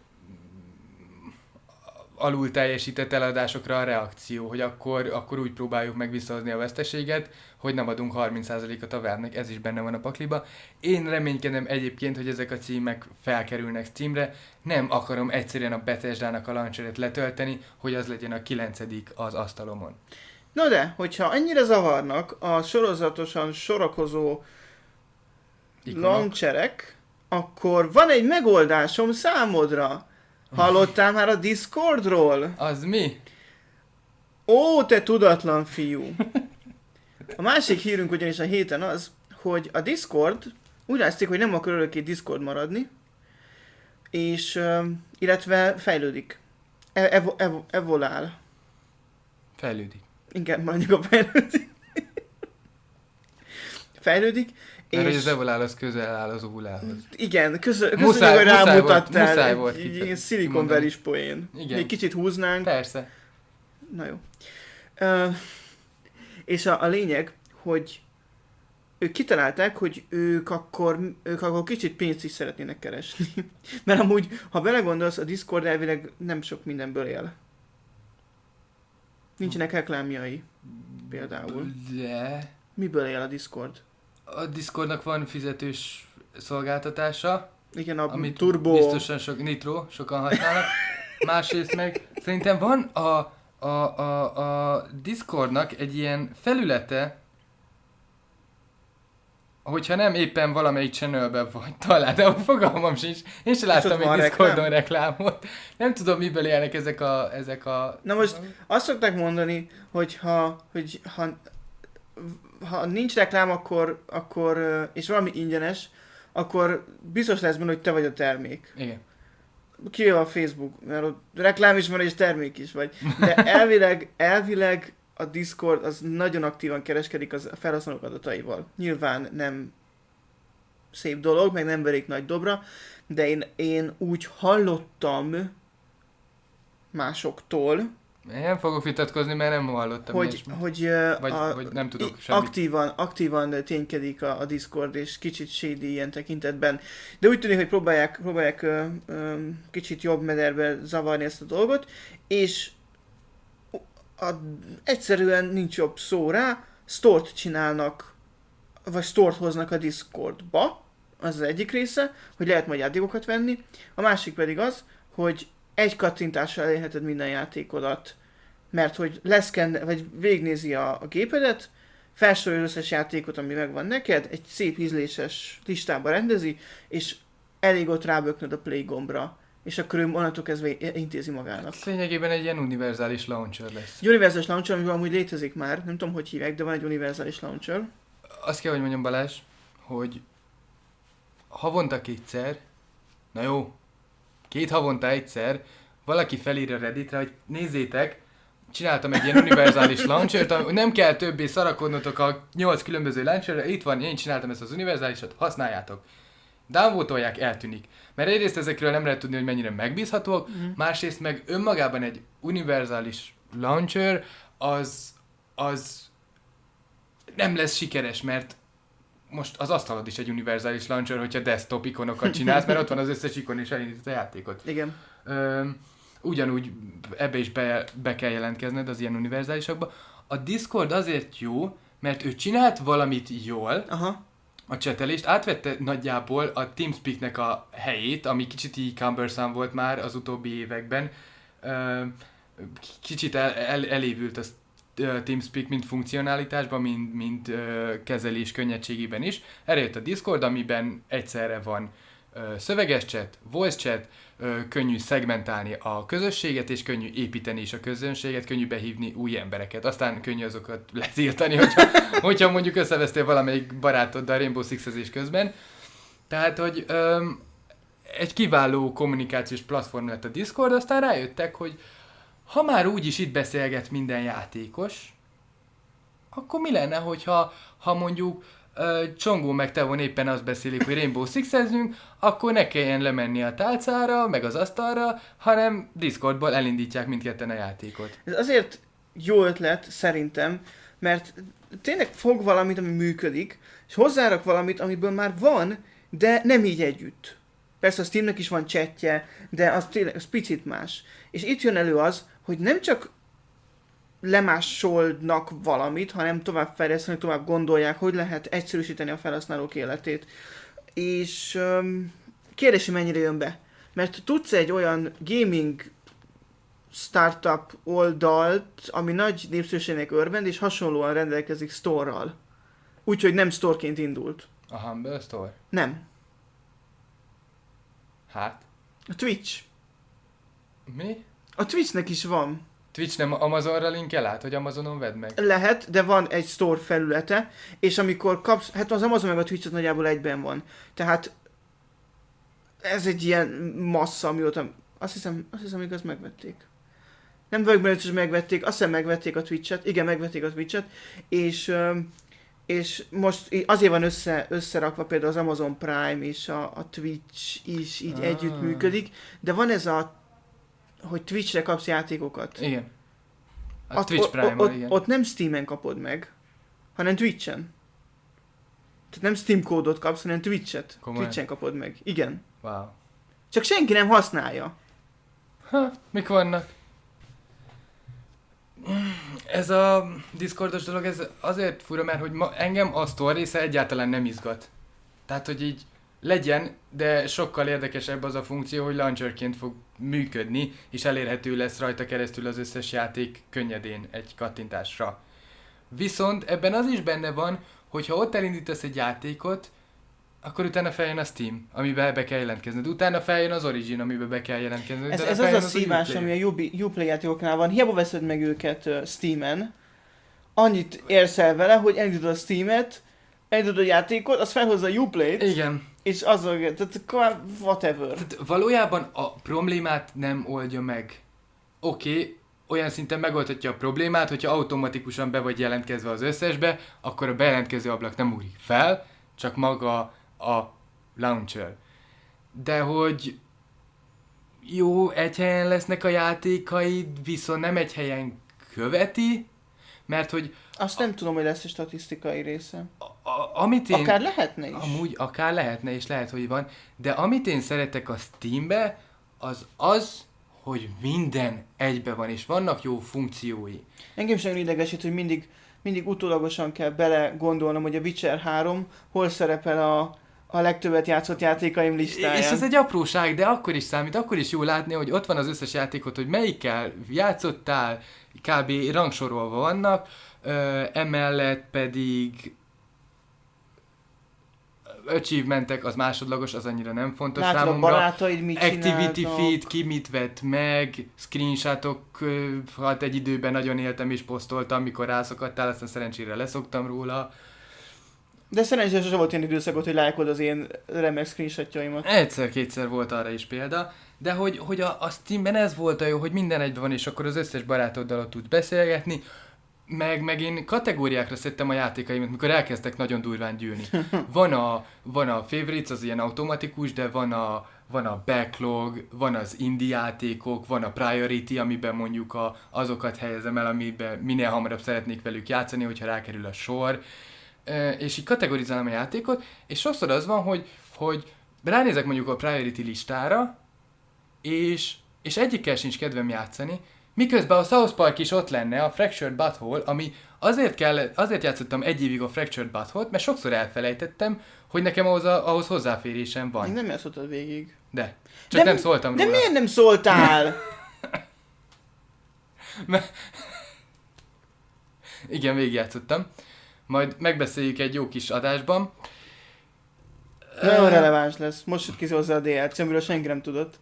alul teljesített eladásokra a reakció, hogy akkor, akkor úgy próbáljuk meg visszahozni a veszteséget, hogy nem adunk harminc százalékot a Valve-nek, ez is benne van a pakliba. Én reménykedem egyébként, hogy ezek a címek felkerülnek Steamre, nem akarom egyszerűen a Bethesda-nak a launcheret letölteni, hogy az legyen a kilencedik az asztalomon. Na de, hogyha annyira zavarnak a sorozatosan sorakozó Ikonok. launcherek, akkor van egy megoldásom számodra. Hallottál már a Discordról? Az mi? Ó, te tudatlan fiú! A másik hírünk ugyanis a héten az, hogy a Discord úgy látszik, hogy nem akar örökké Discord maradni, és illetve fejlődik. Evo, evo, evolál. Fejlődik. Inkább mondjuk a fejlődik. fejlődik. Mert és... hogy az evolál az közel áll az ovulához. Igen, köszönjük, hogy rámutattál. Muszáj volt, egy ilyen Silicon Valley-s poén. Igen. Egy kicsit húznánk. Persze. Na jó. Uh, és a, a lényeg, hogy ők kitalálták, hogy ők akkor, ők akkor kicsit pénzt is szeretnének keresni. Mert amúgy, ha belegondolsz, a Discord elvileg nem sok mindenből él. Nincsenek reklámjai. Például. De... Miből él a Discord? A Discordnak van fizetős szolgáltatása. Igen, a amit Turbo. Biztosan sok, Nitro, sokan használnak. Másrészt meg szerintem van a, a, a, a Discordnak egy ilyen felülete, hogyha nem éppen valamelyik channelben vagy talán, de fogalmam sincs. Én sem láttam még Discordon reklám? reklámot. Nem tudom, miből élnek ezek a... Ezek a... Na most azt szokták mondani, hogy ha, hogy ha, ha nincs reklám, akkor, akkor, és valami ingyenes, akkor biztos lesz benne, hogy te vagy a termék. Igen. Kivéve a Facebook, mert ott reklám is van és termék is vagy. De elvileg, elvileg a Discord az nagyon aktívan kereskedik az felhasználók adataival. Nyilván nem szép dolog, meg nem verik nagy dobra, de én, én úgy hallottam másoktól, én nem fogok vitatkozni, mert nem hallottam hogy, ilyesmi. hogy, vagy, a, vagy nem tudok semmit. Aktívan, aktívan ténykedik a, a Discord, és kicsit shady ilyen tekintetben. De úgy tűnik, hogy próbálják, próbálják ö, ö, kicsit jobb mederbe zavarni ezt a dolgot, és a, egyszerűen nincs jobb szó rá, store-t csinálnak, vagy store-t hoznak a Discordba, az az egyik része, hogy lehet majd játékokat venni, a másik pedig az, hogy egy kattintással elérheted minden játékodat, mert hogy leszken, vagy végnézi a, a gépedet, felsorolja az összes játékot, ami megvan neked, egy szép ízléses listába rendezi, és elég ott ráböknöd a play gombra, és akkor ő onnantól kezdve intézi magának. Lényegében egy ilyen univerzális launcher lesz. Egy univerzális launcher, amivel amúgy létezik már, nem tudom, hogy hívják, de van egy univerzális launcher. Azt kell, hogy mondjam, Balázs, hogy havonta kétszer, na jó, két havonta egyszer, valaki felír a Redditre, hogy nézzétek, csináltam egy ilyen univerzális launchert, nem kell többé szarakodnotok a nyolc különböző launcherre, itt van, én csináltam ezt az univerzálisat, használjátok. Downvotolják, eltűnik. Mert egyrészt ezekről nem lehet tudni, hogy mennyire megbízhatóak, mm. másrészt meg önmagában egy univerzális launcher az, az nem lesz sikeres, mert most az asztalod is egy univerzális launcher, hogyha desktop ikonokat csinálsz, mert ott van az összes ikon és elindít a játékot. Igen. Ö, ugyanúgy ebbe is be, be kell jelentkezned az ilyen univerzálisakba. A Discord azért jó, mert ő csinált valamit jól, aha, a csetelést, átvette nagyjából a TeamSpeak-nek a helyét, ami kicsit így cumbersome volt már az utóbbi években. Ö, kicsit el, el, elévült a TeamSpeak mind funkcionalitásban, mind, mind ö, kezelés könnyedségében is. Erre jött a Discord, amiben egyszerre van szöveges chat, voice chat, könnyű szegmentálni a közösséget, és könnyű építeni is a közönséget, könnyű behívni új embereket. Aztán könnyű azokat letiltani, hogyha, hogyha mondjuk összevesztél valamelyik barátoddal Rainbow Six-ezés közben. Tehát, hogy öm, egy kiváló kommunikációs platform lett a Discord, aztán rájöttek, hogy ha már úgyis itt beszélget minden játékos, akkor mi lenne, hogyha ha mondjuk uh, Csongó meg Tevon éppen azt beszélik, hogy Rainbow Six-ezzünk, akkor ne kelljen lemenni a tálcára, meg az asztalra, hanem Discordból elindítják mindketten a játékot. Ez azért jó ötlet, szerintem, mert tényleg fog valamit, ami működik, és hozzárak valamit, amiből már van, de nem így együtt. Persze a Steamnek is van chatje, de az tényleg az picit más. És itt jön elő az, hogy nem csak lemásolnak valamit, hanem tovább fejlesztenek, tovább gondolják, hogy lehet egyszerűsíteni a felhasználók életét. És um, kérdés, hogy mennyire jön be. Mert tudsz egy olyan gaming startup oldalt, ami nagy népszerűségnek örvend, és hasonlóan rendelkezik store-ral. Úgyhogy nem storeként indult. A Humble Store? Nem. Hát? A Twitch. Mi? A Twitchnek is van. Twitch nem Amazonra linkel át, hogy Amazonon vedd meg? Lehet, de van egy store felülete, és amikor kapsz, hát az Amazon meg a Twitch az nagyjából egyben van. Tehát ez egy ilyen massza, amióta, azt hiszem, azt hiszem, igaz, megvették. Nem vagyok benne, hogy megvették, azt hiszem megvették a Twitch-et, igen, megvették a Twitch-et, és, és most azért van össze, összerakva például az Amazon Prime és a, a Twitch is így ah. együtt működik, de van ez a, hogy Twitch-re kapsz játékokat. Igen. A Ott, Twitch Prime-on, ott, igen. Ott nem Steam-en kapod meg, hanem Twitch-en. Tehát nem Steam kódot kapsz, hanem Twitch-et. Komolyan? Twitch-en kapod meg. Igen. Wow. Csak senki nem használja. Ha, mik vannak? Ez a Discordos dolog, ez azért fura, mert hogy ma engem a store része egyáltalán nem izgat. Tehát, hogy így legyen, de sokkal érdekesebb az a funkció, hogy launcherként fog működni, és elérhető lesz rajta keresztül az összes játék könnyedén egy kattintásra. Viszont ebben az is benne van, hogy ha ott elindítasz egy játékot, akkor utána feljön a Steam, amiben be kell jelentkezned. Utána feljön az Origin, amiben be kell jelentkezned. Ez, ez az a szívás, ami a Uplay, Uplay játékoknál van. Hiába veszed meg őket uh, Steamen, annyit érsz el vele, hogy elindítod a Steamet, elindítod a játékot, az felhozza a Uplayt. Igen. És azok, tehát whatever. Tehát valójában a problémát nem oldja meg. Oké, okay, olyan szinten megoldhatja a problémát, hogyha automatikusan be vagy jelentkezve az összesbe, akkor a bejelentkező ablak nem ugrik fel, csak maga a launcher. De hogy jó, egy helyen lesznek a játékaid, viszont nem egy helyen követi, mert hogy... Azt nem tudom, hogy lesz a statisztikai része. A, a, amit én, akár lehetne is. Amúgy akár lehetne, és lehet, hogy van. De amit én szeretek a Steambe, az az, hogy minden egybe van, és vannak jó funkciói. Engem sem idegesít, hogy mindig, mindig utólagosan kell bele gondolnom, hogy a Witcher három hol szerepel a, a legtöbbet játszott játékaim listáján. És ez egy apróság, de akkor is számít, akkor is jó látni, hogy ott van az összes játékot, hogy melyikkel játszottál, kb. Rangsorolva vannak, ö, emellett pedig achievementek, az másodlagos, az annyira nem fontos látod számomra. A barátaid mit Activity csináltak. feed, ki mit vett meg, screenshotokat egy időben nagyon éltem és posztoltam, mikor rászokadtál, aztán szerencsére leszoktam róla. De szerencsére sosem volt ilyen időszakot, hogy lájkod az én remek screenshotjaimat. Egyszer-kétszer volt arra is példa, de hogy, hogy a, a Steamben ez volt a jó, hogy minden egyben van, és akkor az összes barátoddal ott tudsz beszélgetni, meg, meg én kategóriákra szedtem a játékaimat, mikor elkezdtek nagyon durván gyűlni. Van a, van a favorites, az ilyen automatikus, de van a, van a backlog, van az indie játékok, van a priority, amiben mondjuk a, azokat helyezem el, amiben minél hamarabb szeretnék velük játszani, hogyha rákerül a sor. E, és így kategorizálom a játékot, és sokszor az van, hogy, hogy ránézek mondjuk a priority listára, és, és egyikkel sincs kedvem játszani, miközben a South Park is ott lenne, a Fractured Butthole, ami azért, kell, azért játszottam egy évig a Fractured Butthole-t, mert sokszor elfelejtettem, hogy nekem ahhoz, a, ahhoz hozzáférésem van. Még nem játszottad végig. De. Csak de, nem szóltam de róla. De miért nem szóltál? Igen, végigjátszottam. Majd megbeszéljük egy jó kis adásban. Nagyon releváns lesz. Most jött ki hozzá a dé el cé, amiről senki nem tudott.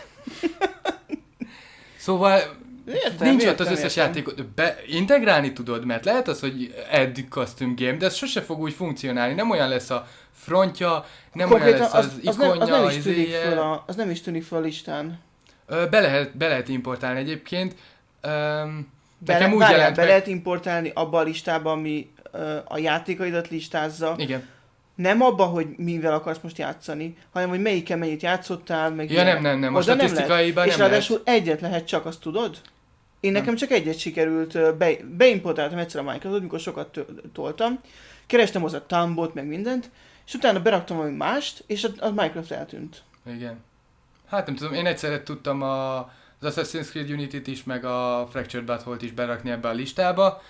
Szóval Értem, nincs értem, ott az összes értem. játékot. Be, integrálni tudod, mert lehet az, hogy add custom game, de ez sose fog úgy funkcionálni. Nem olyan lesz a frontja, nem Konkrétan olyan lesz az, az, az, nem, az, ikonja, nem az is tűnik izéje. föl a, az nem is tűnik föl a listán. Ö, Be lehet, be lehet importálni egyébként. Öm, Be, nekem úgy várjál, jelent be meg... lehet importálni abba a listába, ami ö, a játékaidat listázza. Igen. Nem abba, hogy mivel akarsz most játszani, hanem hogy melyikkel mennyit játszottál, meg Ja ilyen. nem, nem, nem. A Oda nem lehet. statisztikaiban És nem lehet. ráadásul egyet lehet csak, azt tudod? Én nekem Nem. csak egyet sikerült, ö, be, beimportáltam egyszer a Minecraftot, mikor sokat tö- toltam, kerestem hozzá Tumbot, meg mindent, és utána beraktam valami mást, és a, a Minecraft eltűnt. Igen. Hát nem tudom, én egyszerre tudtam a, az Assassin's Creed Unity-t is, meg a Fractured Butthole-t is berakni ebbe a listába.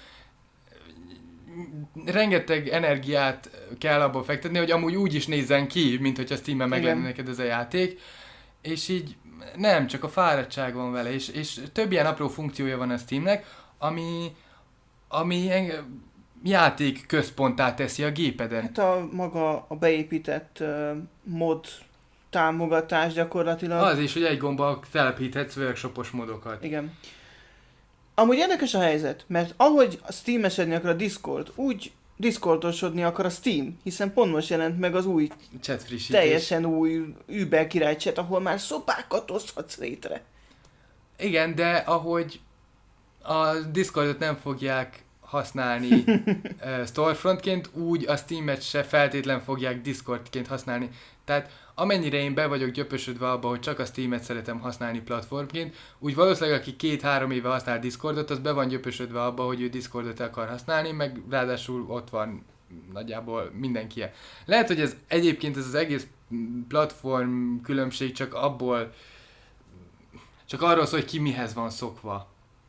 Rengeteg energiát kell abba fektetni, hogy amúgy úgy is nézzen ki, mint hogyha Steam-en meglenne neked ez a játék. És így nem, csak a fáradtság van vele, és, és több ilyen apró funkciója van a Steamnek, ami, ami eng- játék központtá teszi a gépeden. Hát a maga a beépített uh, mod támogatás gyakorlatilag. Az is, hogy egy gombbal telepíthetsz workshopos modokat. Igen. Amúgy érdekes a helyzet, mert ahogy a Steam-esedni akar a Discord, úgy Discordosodni akar a Steam, hiszen pont most jelent meg az új, Chat frissítés. teljesen új Uber király chat, ahol már szobákat oszthatsz létre. Igen, de ahogy a Discordot nem fogják használni uh, storefrontként, úgy a Steam-et se feltétlen fogják Discordként használni. Tehát amennyire én be vagyok gyöpösödve abba, hogy csak a Steam-et szeretem használni platformként, úgy valószínűleg aki két-három éve használ Discordot, az be van gyöpösödve abba, hogy ő Discordot akar használni, meg ráadásul ott van nagyjából mindenki. Lehet, hogy ez egyébként ez az egész platform különbség csak abból, csak arról szól, hogy ki mihez van szokva.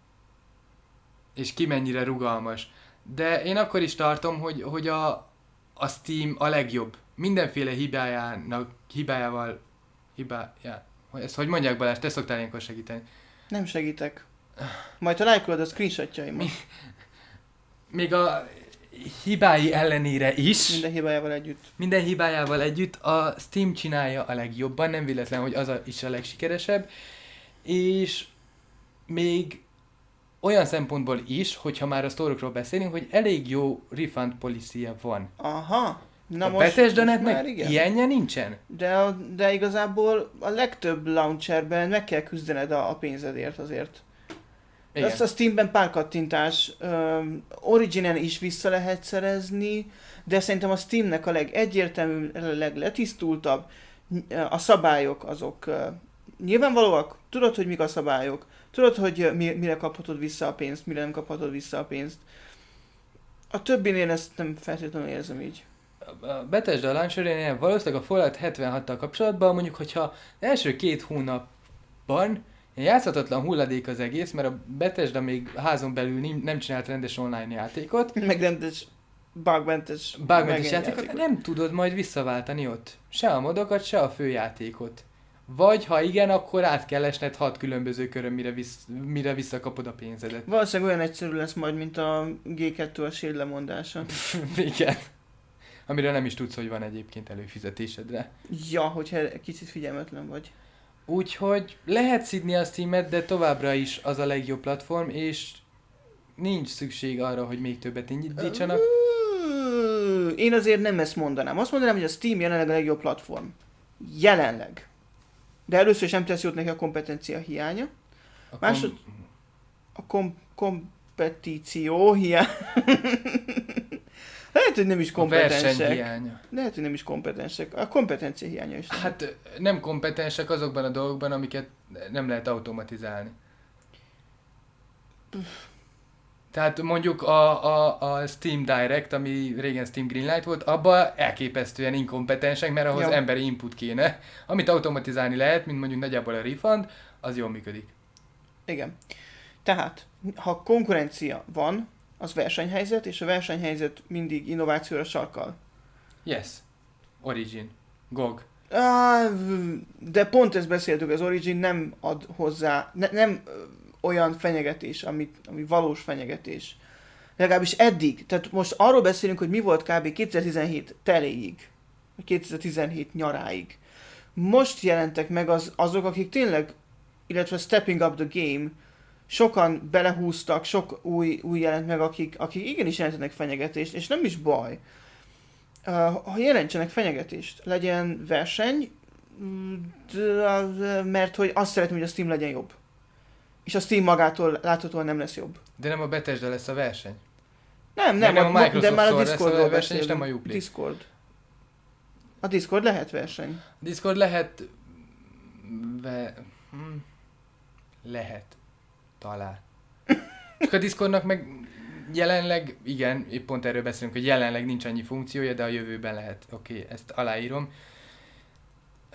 És ki mennyire rugalmas. De én akkor is tartom, hogy, hogy a, a Steam a legjobb. Mindenféle hibájának, hibájával, hibájá, ezt hogy mondják Balázs, te szoktál ilyenkor segíteni. Nem segítek. Majd ha lájkolod a screenshotjaimat. Még a hibái ellenére is, Minden hibájával együtt. minden hibájával együtt a Steam csinálja a legjobban, nem véletlen, hogy az a, is a legsikeresebb. És még olyan szempontból is, hogyha már a sztorokról beszélünk, hogy elég jó refund policy-je van. Aha. Na a most, Bethesda-nek most meg már igen. ilyenje nincsen. De, a, de igazából a legtöbb launcherben meg kell küzdened a, a pénzedért azért. Igen. Azt a Steamben pár kattintás, um, Originen is vissza lehet szerezni, de szerintem a Steamnek a legegyértelműbb, a legletisztultabb, a szabályok azok uh, nyilvánvalóak, tudod, hogy mik a szabályok, tudod, hogy uh, mi, mire kaphatod vissza a pénzt, mire nem kaphatod vissza a pénzt. A többinél ezt nem feltétlenül érzem így. A Bethesda launcherénél valószínűleg a Fallout hetvenhattal kapcsolatban mondjuk, hogyha első két hónapban játszhatatlan hulladék az egész, mert a Bethesda még házon belül nem csinált rendes online játékot, Meg rendes bugmentes bugmentes játékot, nem tudod majd visszaváltani ott. Se a modokat, se a főjátékot. Vagy ha igen, akkor át kell esned hat különböző körön, mire, vissz, mire visszakapod a pénzedet. Valószínűleg olyan egyszerű lesz majd, mint a gé kettő a shield lemondása. Igen. Amire nem is tudsz, hogy van egyébként előfizetésedre. Ja, hogyha kicsit figyelmetlen vagy. Úgyhogy lehet szidni a Steamet, de továbbra is az a legjobb platform, és nincs szükség arra, hogy még többet indítsanak. Én azért nem ezt mondanám. Azt mondanám, hogy a Steam jelenleg a legjobb platform. Jelenleg. De először is nem tesz jót neki a kompetencia hiánya. A Másod... kom- A kom- kompetíció hiánya. Lehet, hogy nem is a kompetensek. verseny hiánya. Lehet, hogy nem is kompetensek. A kompetencia hiánya is. Hát nem kompetensek azokban a dolgokban, amiket nem lehet automatizálni. Tehát mondjuk a, a, a Steam Direct, ami régen Steam Greenlight volt, abban elképesztően inkompetensek, mert ahhoz Ja. emberi input kéne. Amit automatizálni lehet, mint mondjuk nagyjából a refund, az jól működik. Igen. Tehát, ha konkurencia van, az versenyhelyzet, és a versenyhelyzet mindig innovációra sarkal. Yes. Origin. gé o gé. Á, de pont ezt beszéltük, az Origin nem ad hozzá, ne, nem ö, olyan fenyegetés, amit, ami valós fenyegetés. Legalábbis eddig. Tehát most arról beszélünk, hogy mi volt kb. kétezer-tizenhét teléig. kétezer-tizenhét nyaráig. Most jelentek meg az, azok, akik tényleg, illetve stepping up the game, sokan belehúztak, sok új, új jelent meg, akik, akik igenis jelentenek fenyegetést, és nem is baj. Uh, ha jelentsenek fenyegetést, legyen verseny, de, mert hogy azt szeretném, hogy a Steam legyen jobb. És a Steam magától láthatóan nem lesz jobb. De nem a Bethesda lesz a verseny. Nem, nem, nem a, a, a de már a verseny, Discordról és beszélünk. nem a Uplay. Discord. A Discord lehet verseny. A Discord lehet... Ve... Hm. Lehet. Talán. Csak a Discordnak meg jelenleg, igen, épp pont erről beszélünk, hogy jelenleg nincs annyi funkciója, de a jövőben lehet. Oké, okay, ezt aláírom. Uh,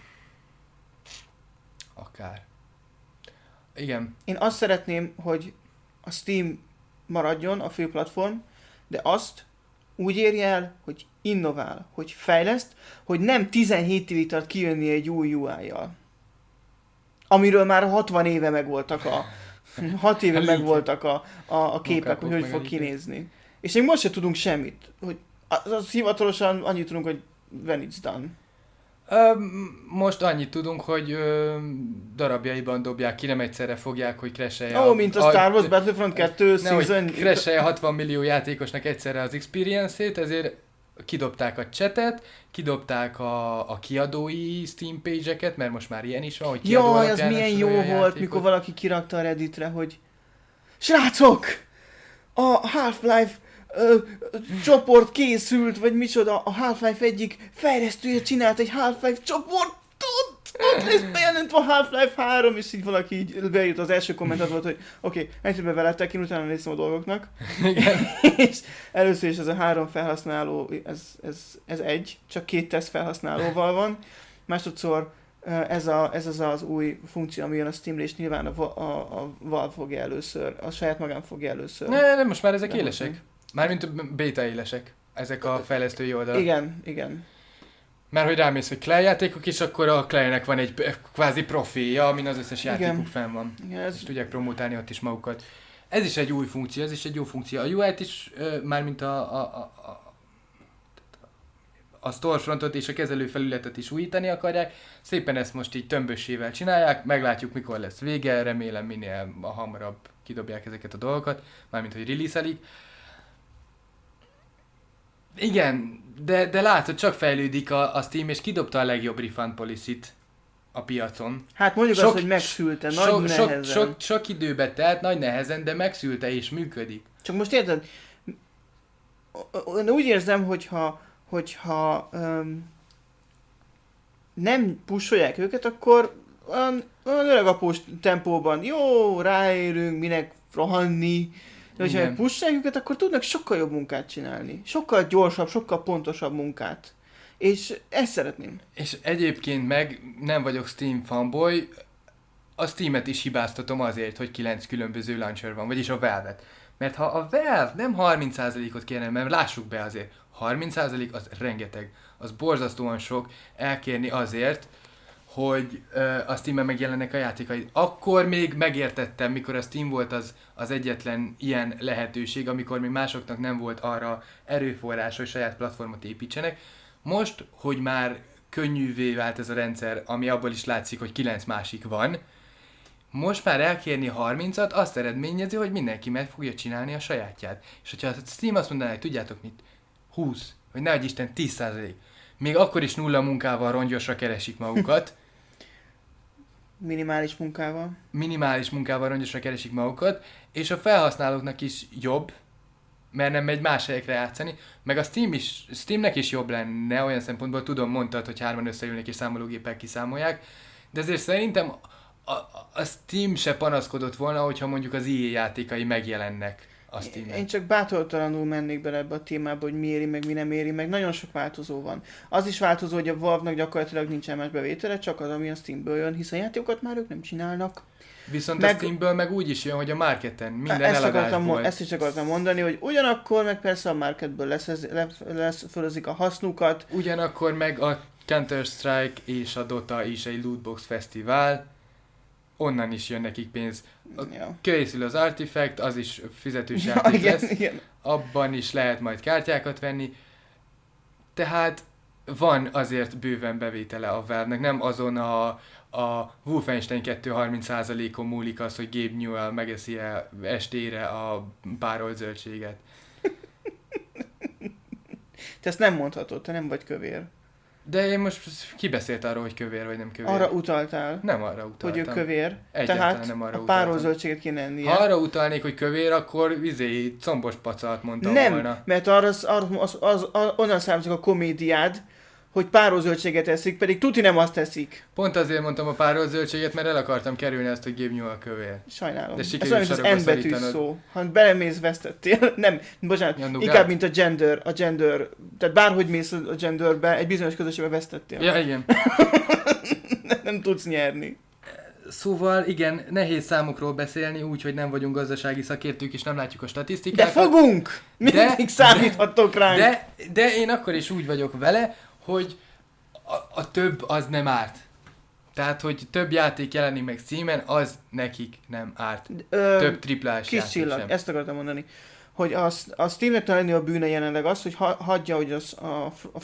akár. Igen. Én azt szeretném, hogy a Steam maradjon a fő platform, de azt úgy érje el, hogy innovál, hogy fejleszt, hogy nem tizenhét évig tart kijönni egy új u i-jal. Amiről már hatvan éve megvoltak a hat éve megvoltak a, a, a képek, hogy hogy fog kinézni. És még most se tudunk semmit. Hogy az, az hivatalosan annyit tudunk, hogy when it's done. Ö, most annyit tudunk, hogy ö, darabjaiban dobják ki, nem egyszerre fogják, hogy crashelje. Ó, oh, mint a Star Wars Battlefront kettő season. Nem, crashelje hatvan millió játékosnak egyszerre az experience-ét, ezért kidobták a chatet, kidobták a, a kiadói Steam page-eket, mert most már ilyen is van, hogy kiadó Jaj, az milyen jó volt, játékot. Mikor valaki kirakta a Redditre, hogy srácok! A Half-Life ö, ö, csoport készült, vagy micsoda, a Half-Life egyik fejlesztője csinált egy Half-Life csoportot! Ott lesz bejelentve a Half-Life három, és így valaki így bejött, az első kommentet volt, hogy oké, okay, egyszerűen bevelettek, én utána néztem a dolgoknak. Igen. És először is ez a három felhasználó, ez, ez, ez egy, csak két teszt felhasználóval van. Másodszor ez, a, ez az az új funkció, ami jön a Steamre, és nyilván a, a, a Valve fogja először, a saját magán fogja először. Ne, nem, most már ezek élesek. Mármint beta élesek. Ezek a fejlesztői oldalak. Igen, igen. Mert hogy rámész, hogy Clay játékok is, akkor a Clay-nek van egy kvázi profilja, amin az összes játékuk igen. fenn van. Igen, ez... És tudják promotálni ott is magukat. Ez is egy új funkció, ez is egy jó funkció. A u i-t is, mármint a, a, a, a, a storefrontot és a kezelőfelületet is újítani akarják. Szépen ezt most így tömbössével csinálják, meglátjuk mikor lesz vége, remélem minél hamarabb kidobják ezeket a dolgokat, mármint hogy release-elik. Igen, de, de látod, csak fejlődik a, a Steam, és kidobta a legjobb refund policy-t a piacon. Hát mondjuk sok, azt, hogy megszülte, nagy sok, nehezen. Sok, sok, sok időbe telt, nagy nehezen, de megszülte és működik. Csak most érted, úgy érzem, hogyha, hogyha um, nem pusolják őket, akkor olyan, olyan öregapós tempóban, jó, ráérünk, minek rohanni. De hogyha pusolják őket, akkor tudnak sokkal jobb munkát csinálni. Sokkal gyorsabb, sokkal pontosabb munkát. És ezt szeretném. És egyébként meg nem vagyok Steam fanboy, a Steamet is hibáztatom azért, hogy kilenc különböző launcher van, vagyis a Valve-et. Mert ha a Valve nem harminc százalékot kérne, mert lássuk be azért, harminc százalék az rengeteg, az borzasztóan sok elkérni azért, hogy uh, a Steam-en megjelennek a játékai. Akkor még megértettem, mikor a Steam volt az, az egyetlen ilyen lehetőség, amikor még másoknak nem volt arra erőforrás, hogy saját platformot építsenek. Most, hogy már könnyűvé vált ez a rendszer, ami abból is látszik, hogy kilenc másik van, most már elkérni harmincat azt eredményezi, hogy mindenki meg fogja csinálni a sajátját. És hogyha a Steam azt mondaná, hogy tudjátok mit, húsz, vagy nehogy Isten tíz százalék, még akkor is nulla munkával rongyosra keresik magukat. Minimális munkával. Minimális munkával rongyosra keresik magukat, és a felhasználóknak is jobb, mert nem megy más helyekre játszani, meg a Steam is, Steamnek is jobb lenne, olyan szempontból tudom, mondtad, hogy hárman összeülnek és számológéppel kiszámolják, de ezért szerintem a, a Steam se panaszkodott volna, hogyha mondjuk az i á játékai megjelennek a Steamnek. Én csak bátortalanul mennék bele ebbe a témába, hogy mi éri meg, mi nem éri meg. Nagyon sok változó van. Az is változó, hogy a Valve-nak gyakorlatilag nincsen más bevétele, csak az, ami a Steamből jön, hiszen játékokat már ők nem csinálnak. Viszont meg... a Steamből meg úgy is jön, hogy a marketen minden ezt eladásból. Ezt is akartam mondani, hogy ugyanakkor meg persze a marketből lesz, lesz, lesz fölözik a hasznukat. Ugyanakkor meg a Counter-Strike és a Dota is egy lootbox fesztivál, onnan is jön nekik pénz. Ja. Készül az Artifact, az is fizetős játék ja, igen, lesz, igen. Abban is lehet majd kártyákat venni. Tehát van azért bőven bevétele a Valve-nek, nem azon a, a Wolfenstein kettő harminc százalékon múlik az, hogy Gabe Newell megeszi-e estére a párolt zöldséget. Te ezt nem mondhatod, te nem vagy kövér. De én most ki beszélt arról, hogy kövér vagy nem kövér? Arra utaltál. Nem arra utaltam. Hogy ő kövér. Egyáltalán tehát nem arra a utaltam. párolt zöldséget kéne ennie. Ha arra utalnék, hogy kövér, akkor vizé, combos pacalt mondtam nem, volna. mert arra az, az, az, az, az, onnan származik a komédiád, hogy párolt zöldséget eszik, pedig tuti nem azt eszik. Pont azért mondtam a párolt zöldséget, mert el akartam kerülni ezt, hogy Gabe Newell kövér. Sajnálom. De Ez sikerült olyan, mint az sarokba N betűs szorítanod. szó. Ha belemész, vesztettél. Nem, bocsánat, Ja, nugát. inkább mint a gender, a gender. Tehát bárhogy mész a genderbe, egy bizonyos közösségbe vesztettél. Ja, igen. nem, nem tudsz nyerni. Szóval igen, nehéz számokról beszélni, úgyhogy nem vagyunk gazdasági szakértők, és nem látjuk a De statisztikákat. fogunk! Mindig De- számíthattok ránk. De, de én akkor is úgy vagyok vele, hogy a, a több az nem árt. Tehát, hogy több játék jelenik meg Steamen, az nekik nem árt. Ö, Több triplás Kis játék csillag, sem. ezt akartam mondani. Hogy a, a Steamnek talán a bűne jelenleg az, hogy ha, hagyja, hogy az, a, a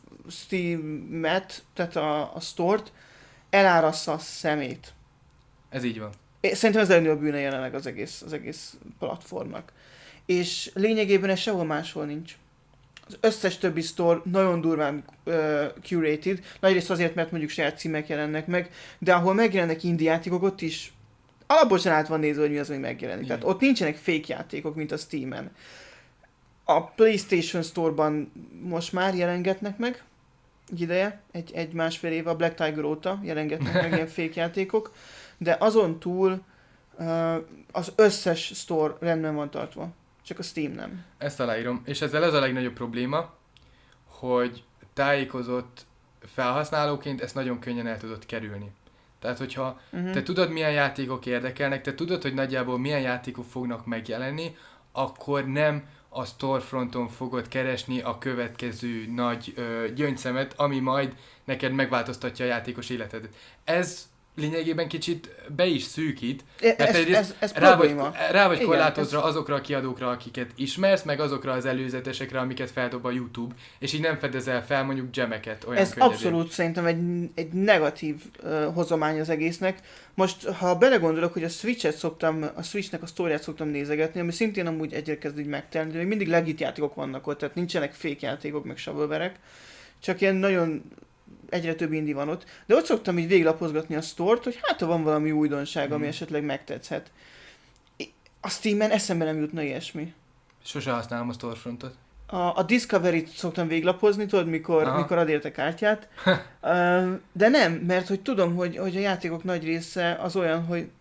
Steam-et, tehát a, a store-t, elárassza a szemét. Ez így van. Én szerintem ez a bűne jelenleg az egész, az egész platformnak. És lényegében ez sehol máshol nincs. Az összes többi store nagyon durván uh, curated, nagyrészt azért, mert mondjuk saját címek jelennek meg, de ahol megjelennek indie játékok, ott is alaposan át van nézve, hogy mi az, ami megjelenik. Igen. Tehát ott nincsenek fake játékok, mint a Steamen. A PlayStation Store-ban most már jelengetnek meg, egy ideje, egy, egy másfél éve, a Black Tiger óta jelengetnek meg ilyen fake játékok, de azon túl uh, az összes store rendben van tartva. Csak a Steam nem. Ezt aláírom. És ezzel ez a legnagyobb probléma, hogy tájékozott felhasználóként ezt nagyon könnyen el tudod kerülni. Tehát, hogyha Uh-huh. te tudod, milyen játékok érdekelnek, te tudod, hogy nagyjából milyen játékok fognak megjelenni, akkor nem a storefronton fogod keresni a következő nagy ö, gyöngyszemet, ami majd neked megváltoztatja a játékos életedet. Ez lényegében kicsit be is szűkít, Ez, mert ez, egyrészt ez, ez rá vagy, probléma. rá vagy Igen, korlátozva azokra a kiadókra, akiket ismersz, meg azokra az előzetesekre, amiket feldob a YouTube, és így nem fedezel fel mondjuk gemeket olyan Ez könnyedén. abszolút szerintem egy, egy negatív uh, hozomány az egésznek. Most, ha belegondolok, hogy a Switch-et szoktam, a Switch-nek a sztoriát szoktam nézegetni, ami szintén amúgy egyre kezd így megtelni, de még mindig legit játékok vannak ott, tehát nincsenek fake játékok, meg shovelverek, csak ilyen nagyon egyre több indie van ott. De ott szoktam így végiglapozgatni a sztort, hogy hát ha van valami újdonság, ami Mhm. esetleg megtetszhet. I- A Steam-en eszembe nem jutna ilyesmi. Sose használom a storefrontot. A, a Discovery-t szoktam véglapozni, tudod, mikor, Aha. mikor ad érte kártyát. Ö, de nem, mert hogy tudom, hogy, hogy a játékok nagy része az olyan, hogy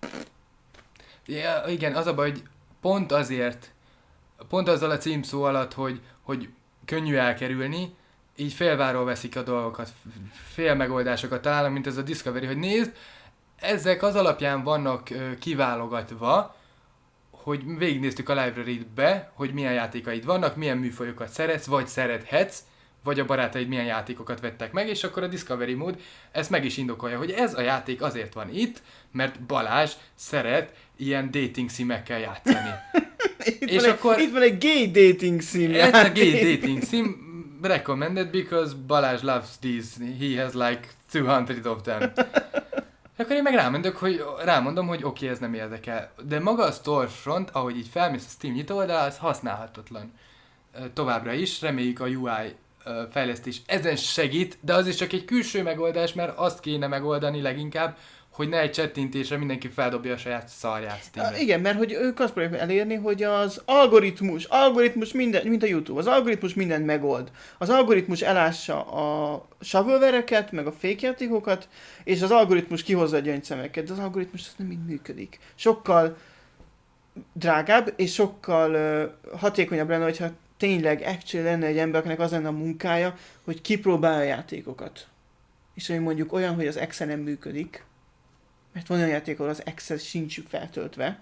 Ja, igen, az a baj, hogy pont azért, pont azzal a címszó alatt, hogy, hogy könnyű elkerülni, így félváról veszik a dolgokat, fél megoldásokat találnak, mint ez a Discovery, hogy nézd, ezek az alapján vannak ö, kiválogatva, hogy végignéztük a library-be, hogy milyen játékaid vannak, milyen műfajokat szeretsz, vagy szerethetsz, vagy a barátaid milyen játékokat vettek meg, és akkor a Discovery mód ezt meg is indokolja, hogy ez a játék azért van itt, mert Balázs szeret ilyen dating szímekkel játszani. itt, És van akkor- egy, itt van egy gay dating sim. Ez a gay dating sim, recommended because Balázs loves these, he has like two hundred of them. Akkor én meg rámondok, hogy, rámondom, hogy oké, okay, ez nem érdekel. De maga a storefront, ahogy így felmész a Steam nyitó oldalra, az használhatatlan. Ö, Továbbra is, reméljük a u i ö, fejlesztés ezen segít, de az is csak egy külső megoldás, mert azt kéne megoldani leginkább, hogy ne egy csettintésre mindenki feldobja a saját szarját Steamre. Ah, igen, mert hogy ők azt próbálják elérni, hogy az algoritmus, algoritmus minden, mint a YouTube, az algoritmus mindent megold. Az algoritmus elássa a shovelvereket, meg a fake játékokat, és az algoritmus kihozza a gyöngyszemeket, de az algoritmus az nem így működik. Sokkal drágább, és sokkal uh, hatékonyabb lenne, hogyha tényleg actually lenne egy ember, akinek az lenne a munkája, hogy kipróbálja a játékokat. És hogy mondjuk olyan, hogy az Excel nem működik, mert van olyan játék, ahol az Excel sincs feltöltve.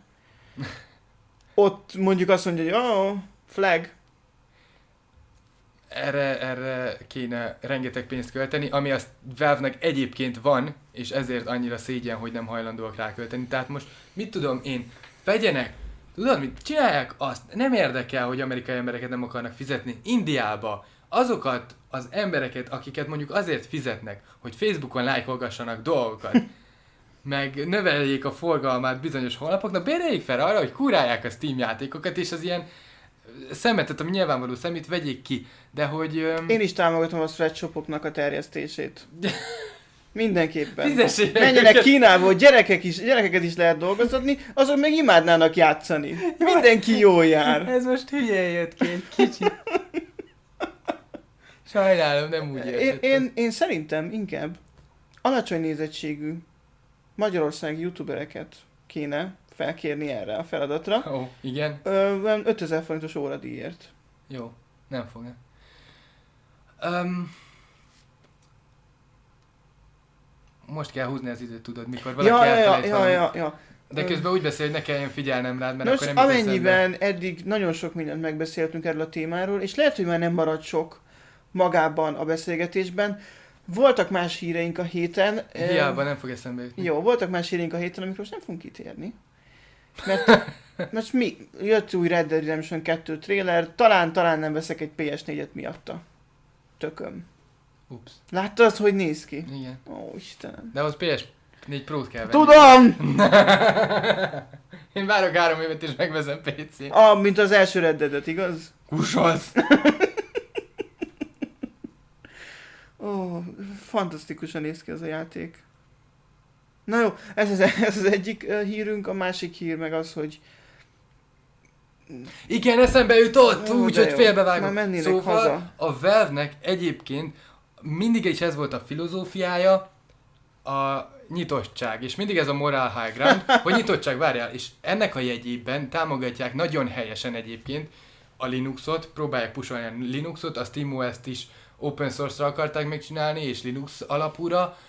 Ott mondjuk azt mondja, hogy oh, flag. Erre, erre kéne rengeteg pénzt költeni, ami a Valve-nek egyébként van, és ezért annyira szégyen, hogy nem hajlandóak rákölteni. Tehát most mit tudom én, vegyenek, tudod mit, csinálják azt, nem érdekel, hogy amerikai embereket nem akarnak fizetni, Indiába azokat az embereket, akiket mondjuk azért fizetnek, hogy Facebookon lájkolgassanak dolgokat, meg növeljék a forgalmát bizonyos honlapoknak, béreljék fel arra, hogy kurálják a Steam játékokat, és az ilyen szemetet, ami nyilvánvaló szemét vegyék ki, de hogy... Öm... Én is támogatom a sweatshopoknak a terjesztését. Mindenképpen. Fizessék menjenek őket. Kínába, hogy gyerekek is, gyerekeket is lehet dolgoztatni, azok meg imádnának játszani. Mindenki jól jár. Ez most hülyén jött ki egy kicsit. Sajnálom, nem úgy Én, értettem. én, én szerintem inkább alacsony nézettségű magyarországi youtubereket kéne felkérni erre a feladatra. Ó, igen. Ö, ötezer forintos óradíjért. Jó, nem fogja. Um, most kell húzni az időt, tudod, mikor valaki Ja, ja, ja, elfelejt ja, valamit. ja, ja. De közben úgy beszél, hogy ne kelljen figyelnem rád, mert Nos, akkor nem jut amennyiben eszembe. eddig nagyon sok mindent megbeszéltünk erről a témáról, és lehet, hogy már nem marad sok magában a beszélgetésben, voltak más híreink a héten. Hiába nem fog eszembe jutni. Jó, voltak más híreink a héten, amikről most nem fogunk kitérni. Mert most mi? Jött új Red Dead Redemption kettő trailer, talán, talán nem veszek egy pé es négyet miatta. Tököm. Ups. Láttad, hogy néz ki? Igen. Ó, Istenem. De ahhoz pé es négy Pro-t kell venni. Tudom! Én várok három évet és megveszem pé cén. Ah, mint az első Red Dead-et, igaz? Kussolsz! Ó, fantasztikusan néz ki ez a játék. Na jó, ez az, ez az egyik uh, hírünk, a másik hír meg az, hogy... Igen, eszembe jutott, Ó, úgy, de hogy jó. félbevágom. Már mennének Szóval haza. a Valve-nek egyébként mindig is ez volt a filozófiája, a nyitottság, és mindig ez a moral high ground, hogy nyitottság, várjál, és ennek a jegyében támogatják nagyon helyesen egyébként a Linuxot, próbálják pusolni a Linuxot, a SteamOS-t is open source-ra akarták megcsinálni, és Linux alapúra.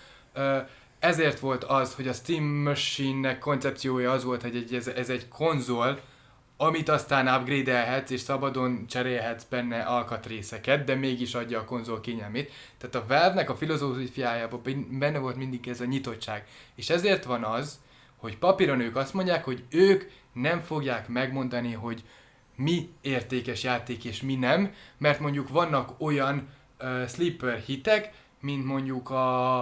Ezért volt az, hogy a Steam Machine-nek koncepciója az volt, hogy egy, ez, ez egy konzol, amit aztán upgrade-elhetsz, és szabadon cserélhetsz benne alkatrészeket, de mégis adja a konzol kényelmét. Tehát a Valve-nek a filozófiájában benne volt mindig ez a nyitottság. És ezért van az, hogy papíron ők azt mondják, hogy ők nem fogják megmondani, hogy mi értékes játék és mi nem, mert mondjuk vannak olyan uh, sleeper hitek, mint mondjuk a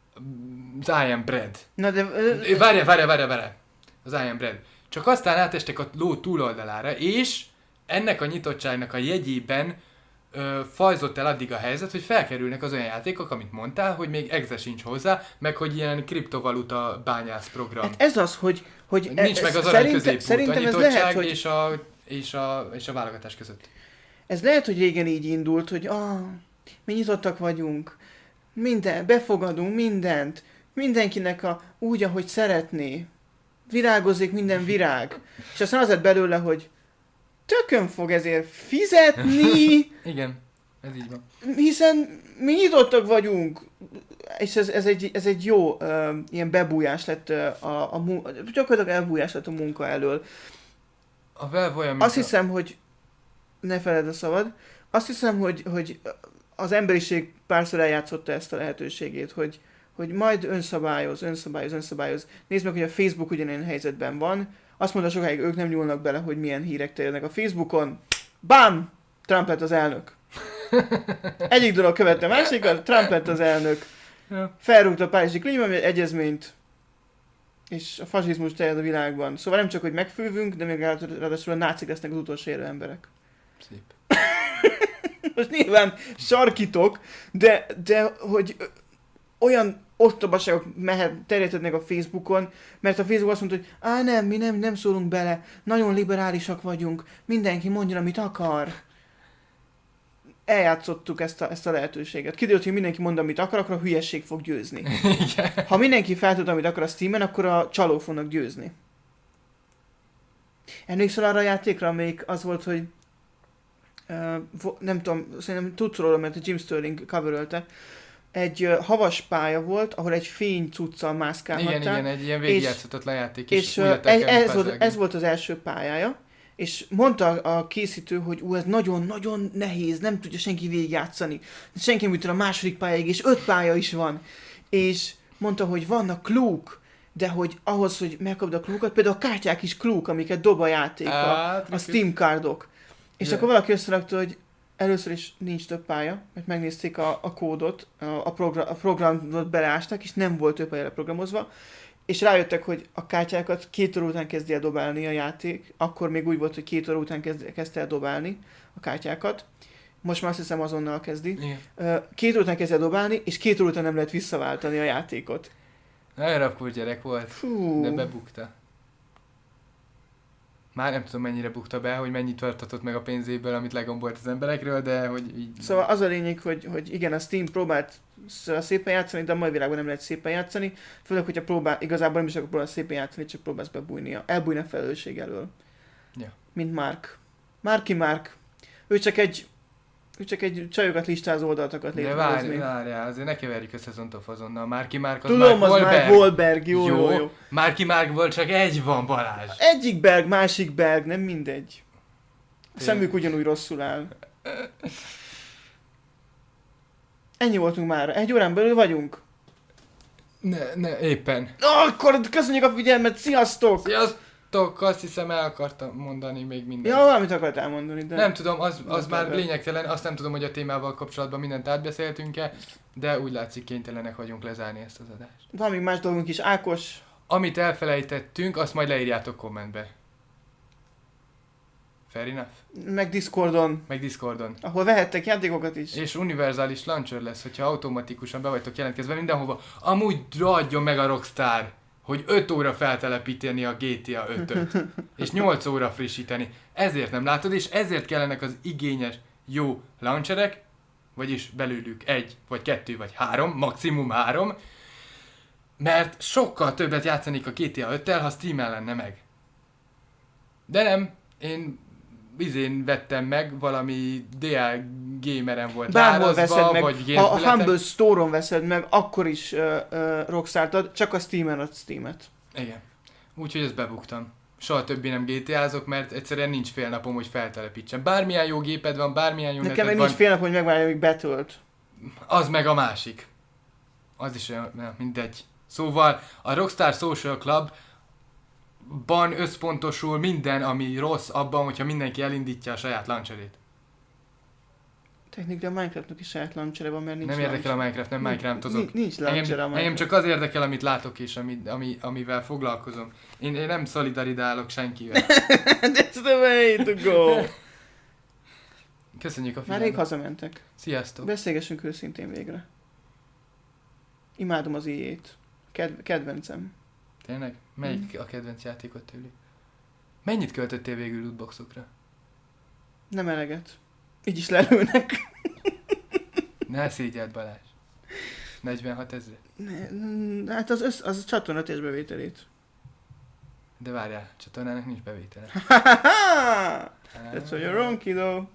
az I Am Bread. Na de... Uh, Várjál, várjál, várjál, várjál. Az I Am Bread. Csak aztán átestek a ló túloldalára, és ennek a nyitottságnak a jegyében ö, fajzott el addig a helyzet, hogy felkerülnek az olyan játékok, amit mondtál, hogy még exe sincs hozzá, meg hogy ilyen kriptovaluta bányász program. hát ez az, hogy... hogy Nincs ez, meg az arany szerinte, középút, a szerintem ez nyitottság lehet, hogy... és, a, és, a, és a válogatás között. Ez lehet, hogy régen így indult, hogy ah, mi nyitottak vagyunk, minden, befogadunk mindent, mindenkinek a, úgy, ahogy szeretné. Virágozik minden virág. És aztán az lett belőle, hogy tökön fog ezért fizetni, Igen, ez így van. hiszen mi nyitottak vagyunk. És ez, ez, egy, ez egy jó uh, ilyen bebújás lett uh, a, a munka, gyakorlatilag elbújás lett a munka elől. A Valve olyan, mint Azt a... hiszem, hogy ne feled a szabad, azt hiszem, hogy, hogy az emberiség párszor eljátszotta ezt a lehetőségét, hogy, hogy majd önszabályoz, önszabályoz, önszabályoz. Nézd meg, hogy a Facebook ugyanilyen helyzetben van. Azt mondta sokáig, ők nem nyúlnak bele, hogy milyen hírek terjednek a Facebookon. Bám! Trump lett az elnök. Egyik dolog követte a másikat, Trump lett az elnök. Felrúgta a Párizsi Klímaegyezményt, és a fasizmus terjed a világban. Szóval nem csak, hogy megfővünk, de még ráadásul a nácik lesznek az utolsó élő emberek. Szép. Most nyilván sarkítok, de, de hogy olyan ostobaságok mehet, terjedhetnek a Facebookon, mert a Facebook azt mondta, hogy á nem, mi nem, nem szólunk bele, nagyon liberálisak vagyunk, mindenki mondjon, amit akar. Eljátszottuk ezt a, ezt a lehetőséget. Kiderült, hogy mindenki mond, amit akar, akkor a hülyesség fog győzni. Igen. Ha mindenki feltud, amit akar a Steamen, akkor a csalók fognak győzni. Emlékszel arra a játékra, amelyik az volt, hogy uh, vo- nem tudom, szerintem tudsz róla, mert a Jim Sterling coverölte. Egy uh, havas pálya volt, ahol egy fény cuccal mászkálhattál. Igen, igen, egy ilyen végigjátszhatatlan játék. És, És és uh, ez, ez, volt, ez volt az első pályája, és mondta a készítő, hogy ú, ez nagyon-nagyon nehéz, nem tudja senki végigjátszani. Senki nem jutott a második pályáig, és öt pálya is van. És mondta, hogy vannak klúk, de hogy ahhoz, hogy megkapd a klúkat, például a kártyák is klúk, amiket dob a játék, a, Hát, a Steam cardok. És yeah. akkor valaki összerakta, hogy először is nincs több pálya, mert megnézték a, a kódot, a, a, program, a programot beleásták, és nem volt több pályára programozva, és rájöttek, hogy a kártyákat két óra után kezdi el dobálni a játék, akkor még úgy volt, hogy két óra után kezd, kezdte el dobálni a kártyákat, most már azt hiszem azonnal kezdi. Igen. Két óra után kezd el dobálni, és két óra után nem lehet visszaváltani a játékot. Nagyon rakkúr gyerek volt, Fú. de bebukta. Már nem tudom mennyire bukta be, hogy mennyit tartatott meg a pénzéből, amit legombolt az emberekről, de hogy így... Szóval az a lényeg, hogy, hogy igen, a Steam próbált szépen játszani, de a mai világban nem lehet szépen játszani. Főleg, hogyha próbál, igazából nem is akkor próbál szépen játszani, csak próbálsz bebújni, elbújni a felelősség elől. Ja. Mint Mark. Marky Mark. Ő csak egy, ő csak egy csajokat listázó oldalt akart De létrehozni. várj, várjál, azért ne keverjük össze Zontof azonnal. Marky Mark az Tudom, Mark az Wahlberg. Mark Wahlberg, jó, jó, jó. jó. Marky Markból csak egy van, Balázs. Egyik Berg, másik Berg, nem mindegy. A Tényleg. szemük ugyanúgy rosszul áll. Ennyi voltunk már. Egy órán belül vagyunk. Ne, ne, éppen. Oh, akkor köszönjük a figyelmet, sziasztok! Sziasztok, azt hiszem el akartam mondani még mindent. Ja, valamit akartál mondani, de... Nem tudom, az, az Nem már tudom. lényegtelen, azt nem tudom, hogy a témával kapcsolatban mindent átbeszéltünk-e, de úgy látszik kénytelenek vagyunk lezárni ezt az adást. Valami más dolgunk is, Ákos. Amit elfelejtettünk, azt majd leírjátok kommentbe. Fair enough? Meg Discordon, Meg Discordon. ahol vehettek játékokat is. És univerzális launcher lesz, hogyha automatikusan be vagytok jelentkezve mindenhova. Amúgy adjon meg a Rockstar, hogy öt óra feltelepíteni a gé té á ötöt. És nyolc óra frissíteni. Ezért nem látod, és ezért kellenek az igényes, jó launcherek, vagyis belőlük egy, vagy kettő, vagy három, maximum három, mert sokkal többet játszanék a gé té á öttel, ha Steam-en lenne meg. De nem, én izén vettem meg, valami dé el Gameren volt Bárhol árazva, veszed meg, vagy ha a Gamesbilleten. Humble Store-on veszed meg, akkor is uh, uh, Rockstart ad, csak a Steam-en ad Steam-et. Igen. Úgyhogy ezt bebuktam. Soha többé nem gé té á-zok, mert egyszerűen nincs fél napom, hogy feltelepítsem. Bármilyen jó géped van, bármilyen jó Nekem neted meg van, nincs fél nap, hogy megvárja, amíg betölt. az meg a másik. Az is olyan, nem, mindegy. Szóval a Rockstar Social Club-ban összpontosul minden, ami rossz abban, hogyha mindenki elindítja a saját launcherét. Technikailag a Minecraftnak is saját launcher van, mert nincs Nem érdekel a launcher. Minecraft, nem Nincs- Minecraftozok. Nincs, nincs launcher a Engem, Minecraft. engem csak az érdekel, amit látok és ami, ami, amivel foglalkozom. Én, én nem szolidaridálok senkivel. That's the way to go! Köszönjük a Már figyelmet. rég hazamentek. Sziasztok. Beszélgessünk őszintén végre. Imádom az i á-t. Ked- kedvencem. Tényleg? Melyik a kedvenc játékot tőlük? Mennyit költöttél végül lootboxokra? Nem eleget. Így is lelőnek. Ne szégyeld, Balázs. negyvenhat ezer. Ne- Hát az, össz, az a csatorna bevételét. De várjál, csatornának nincs bevétele. Ha-ha-ha! That's what you're wrong, kiddo.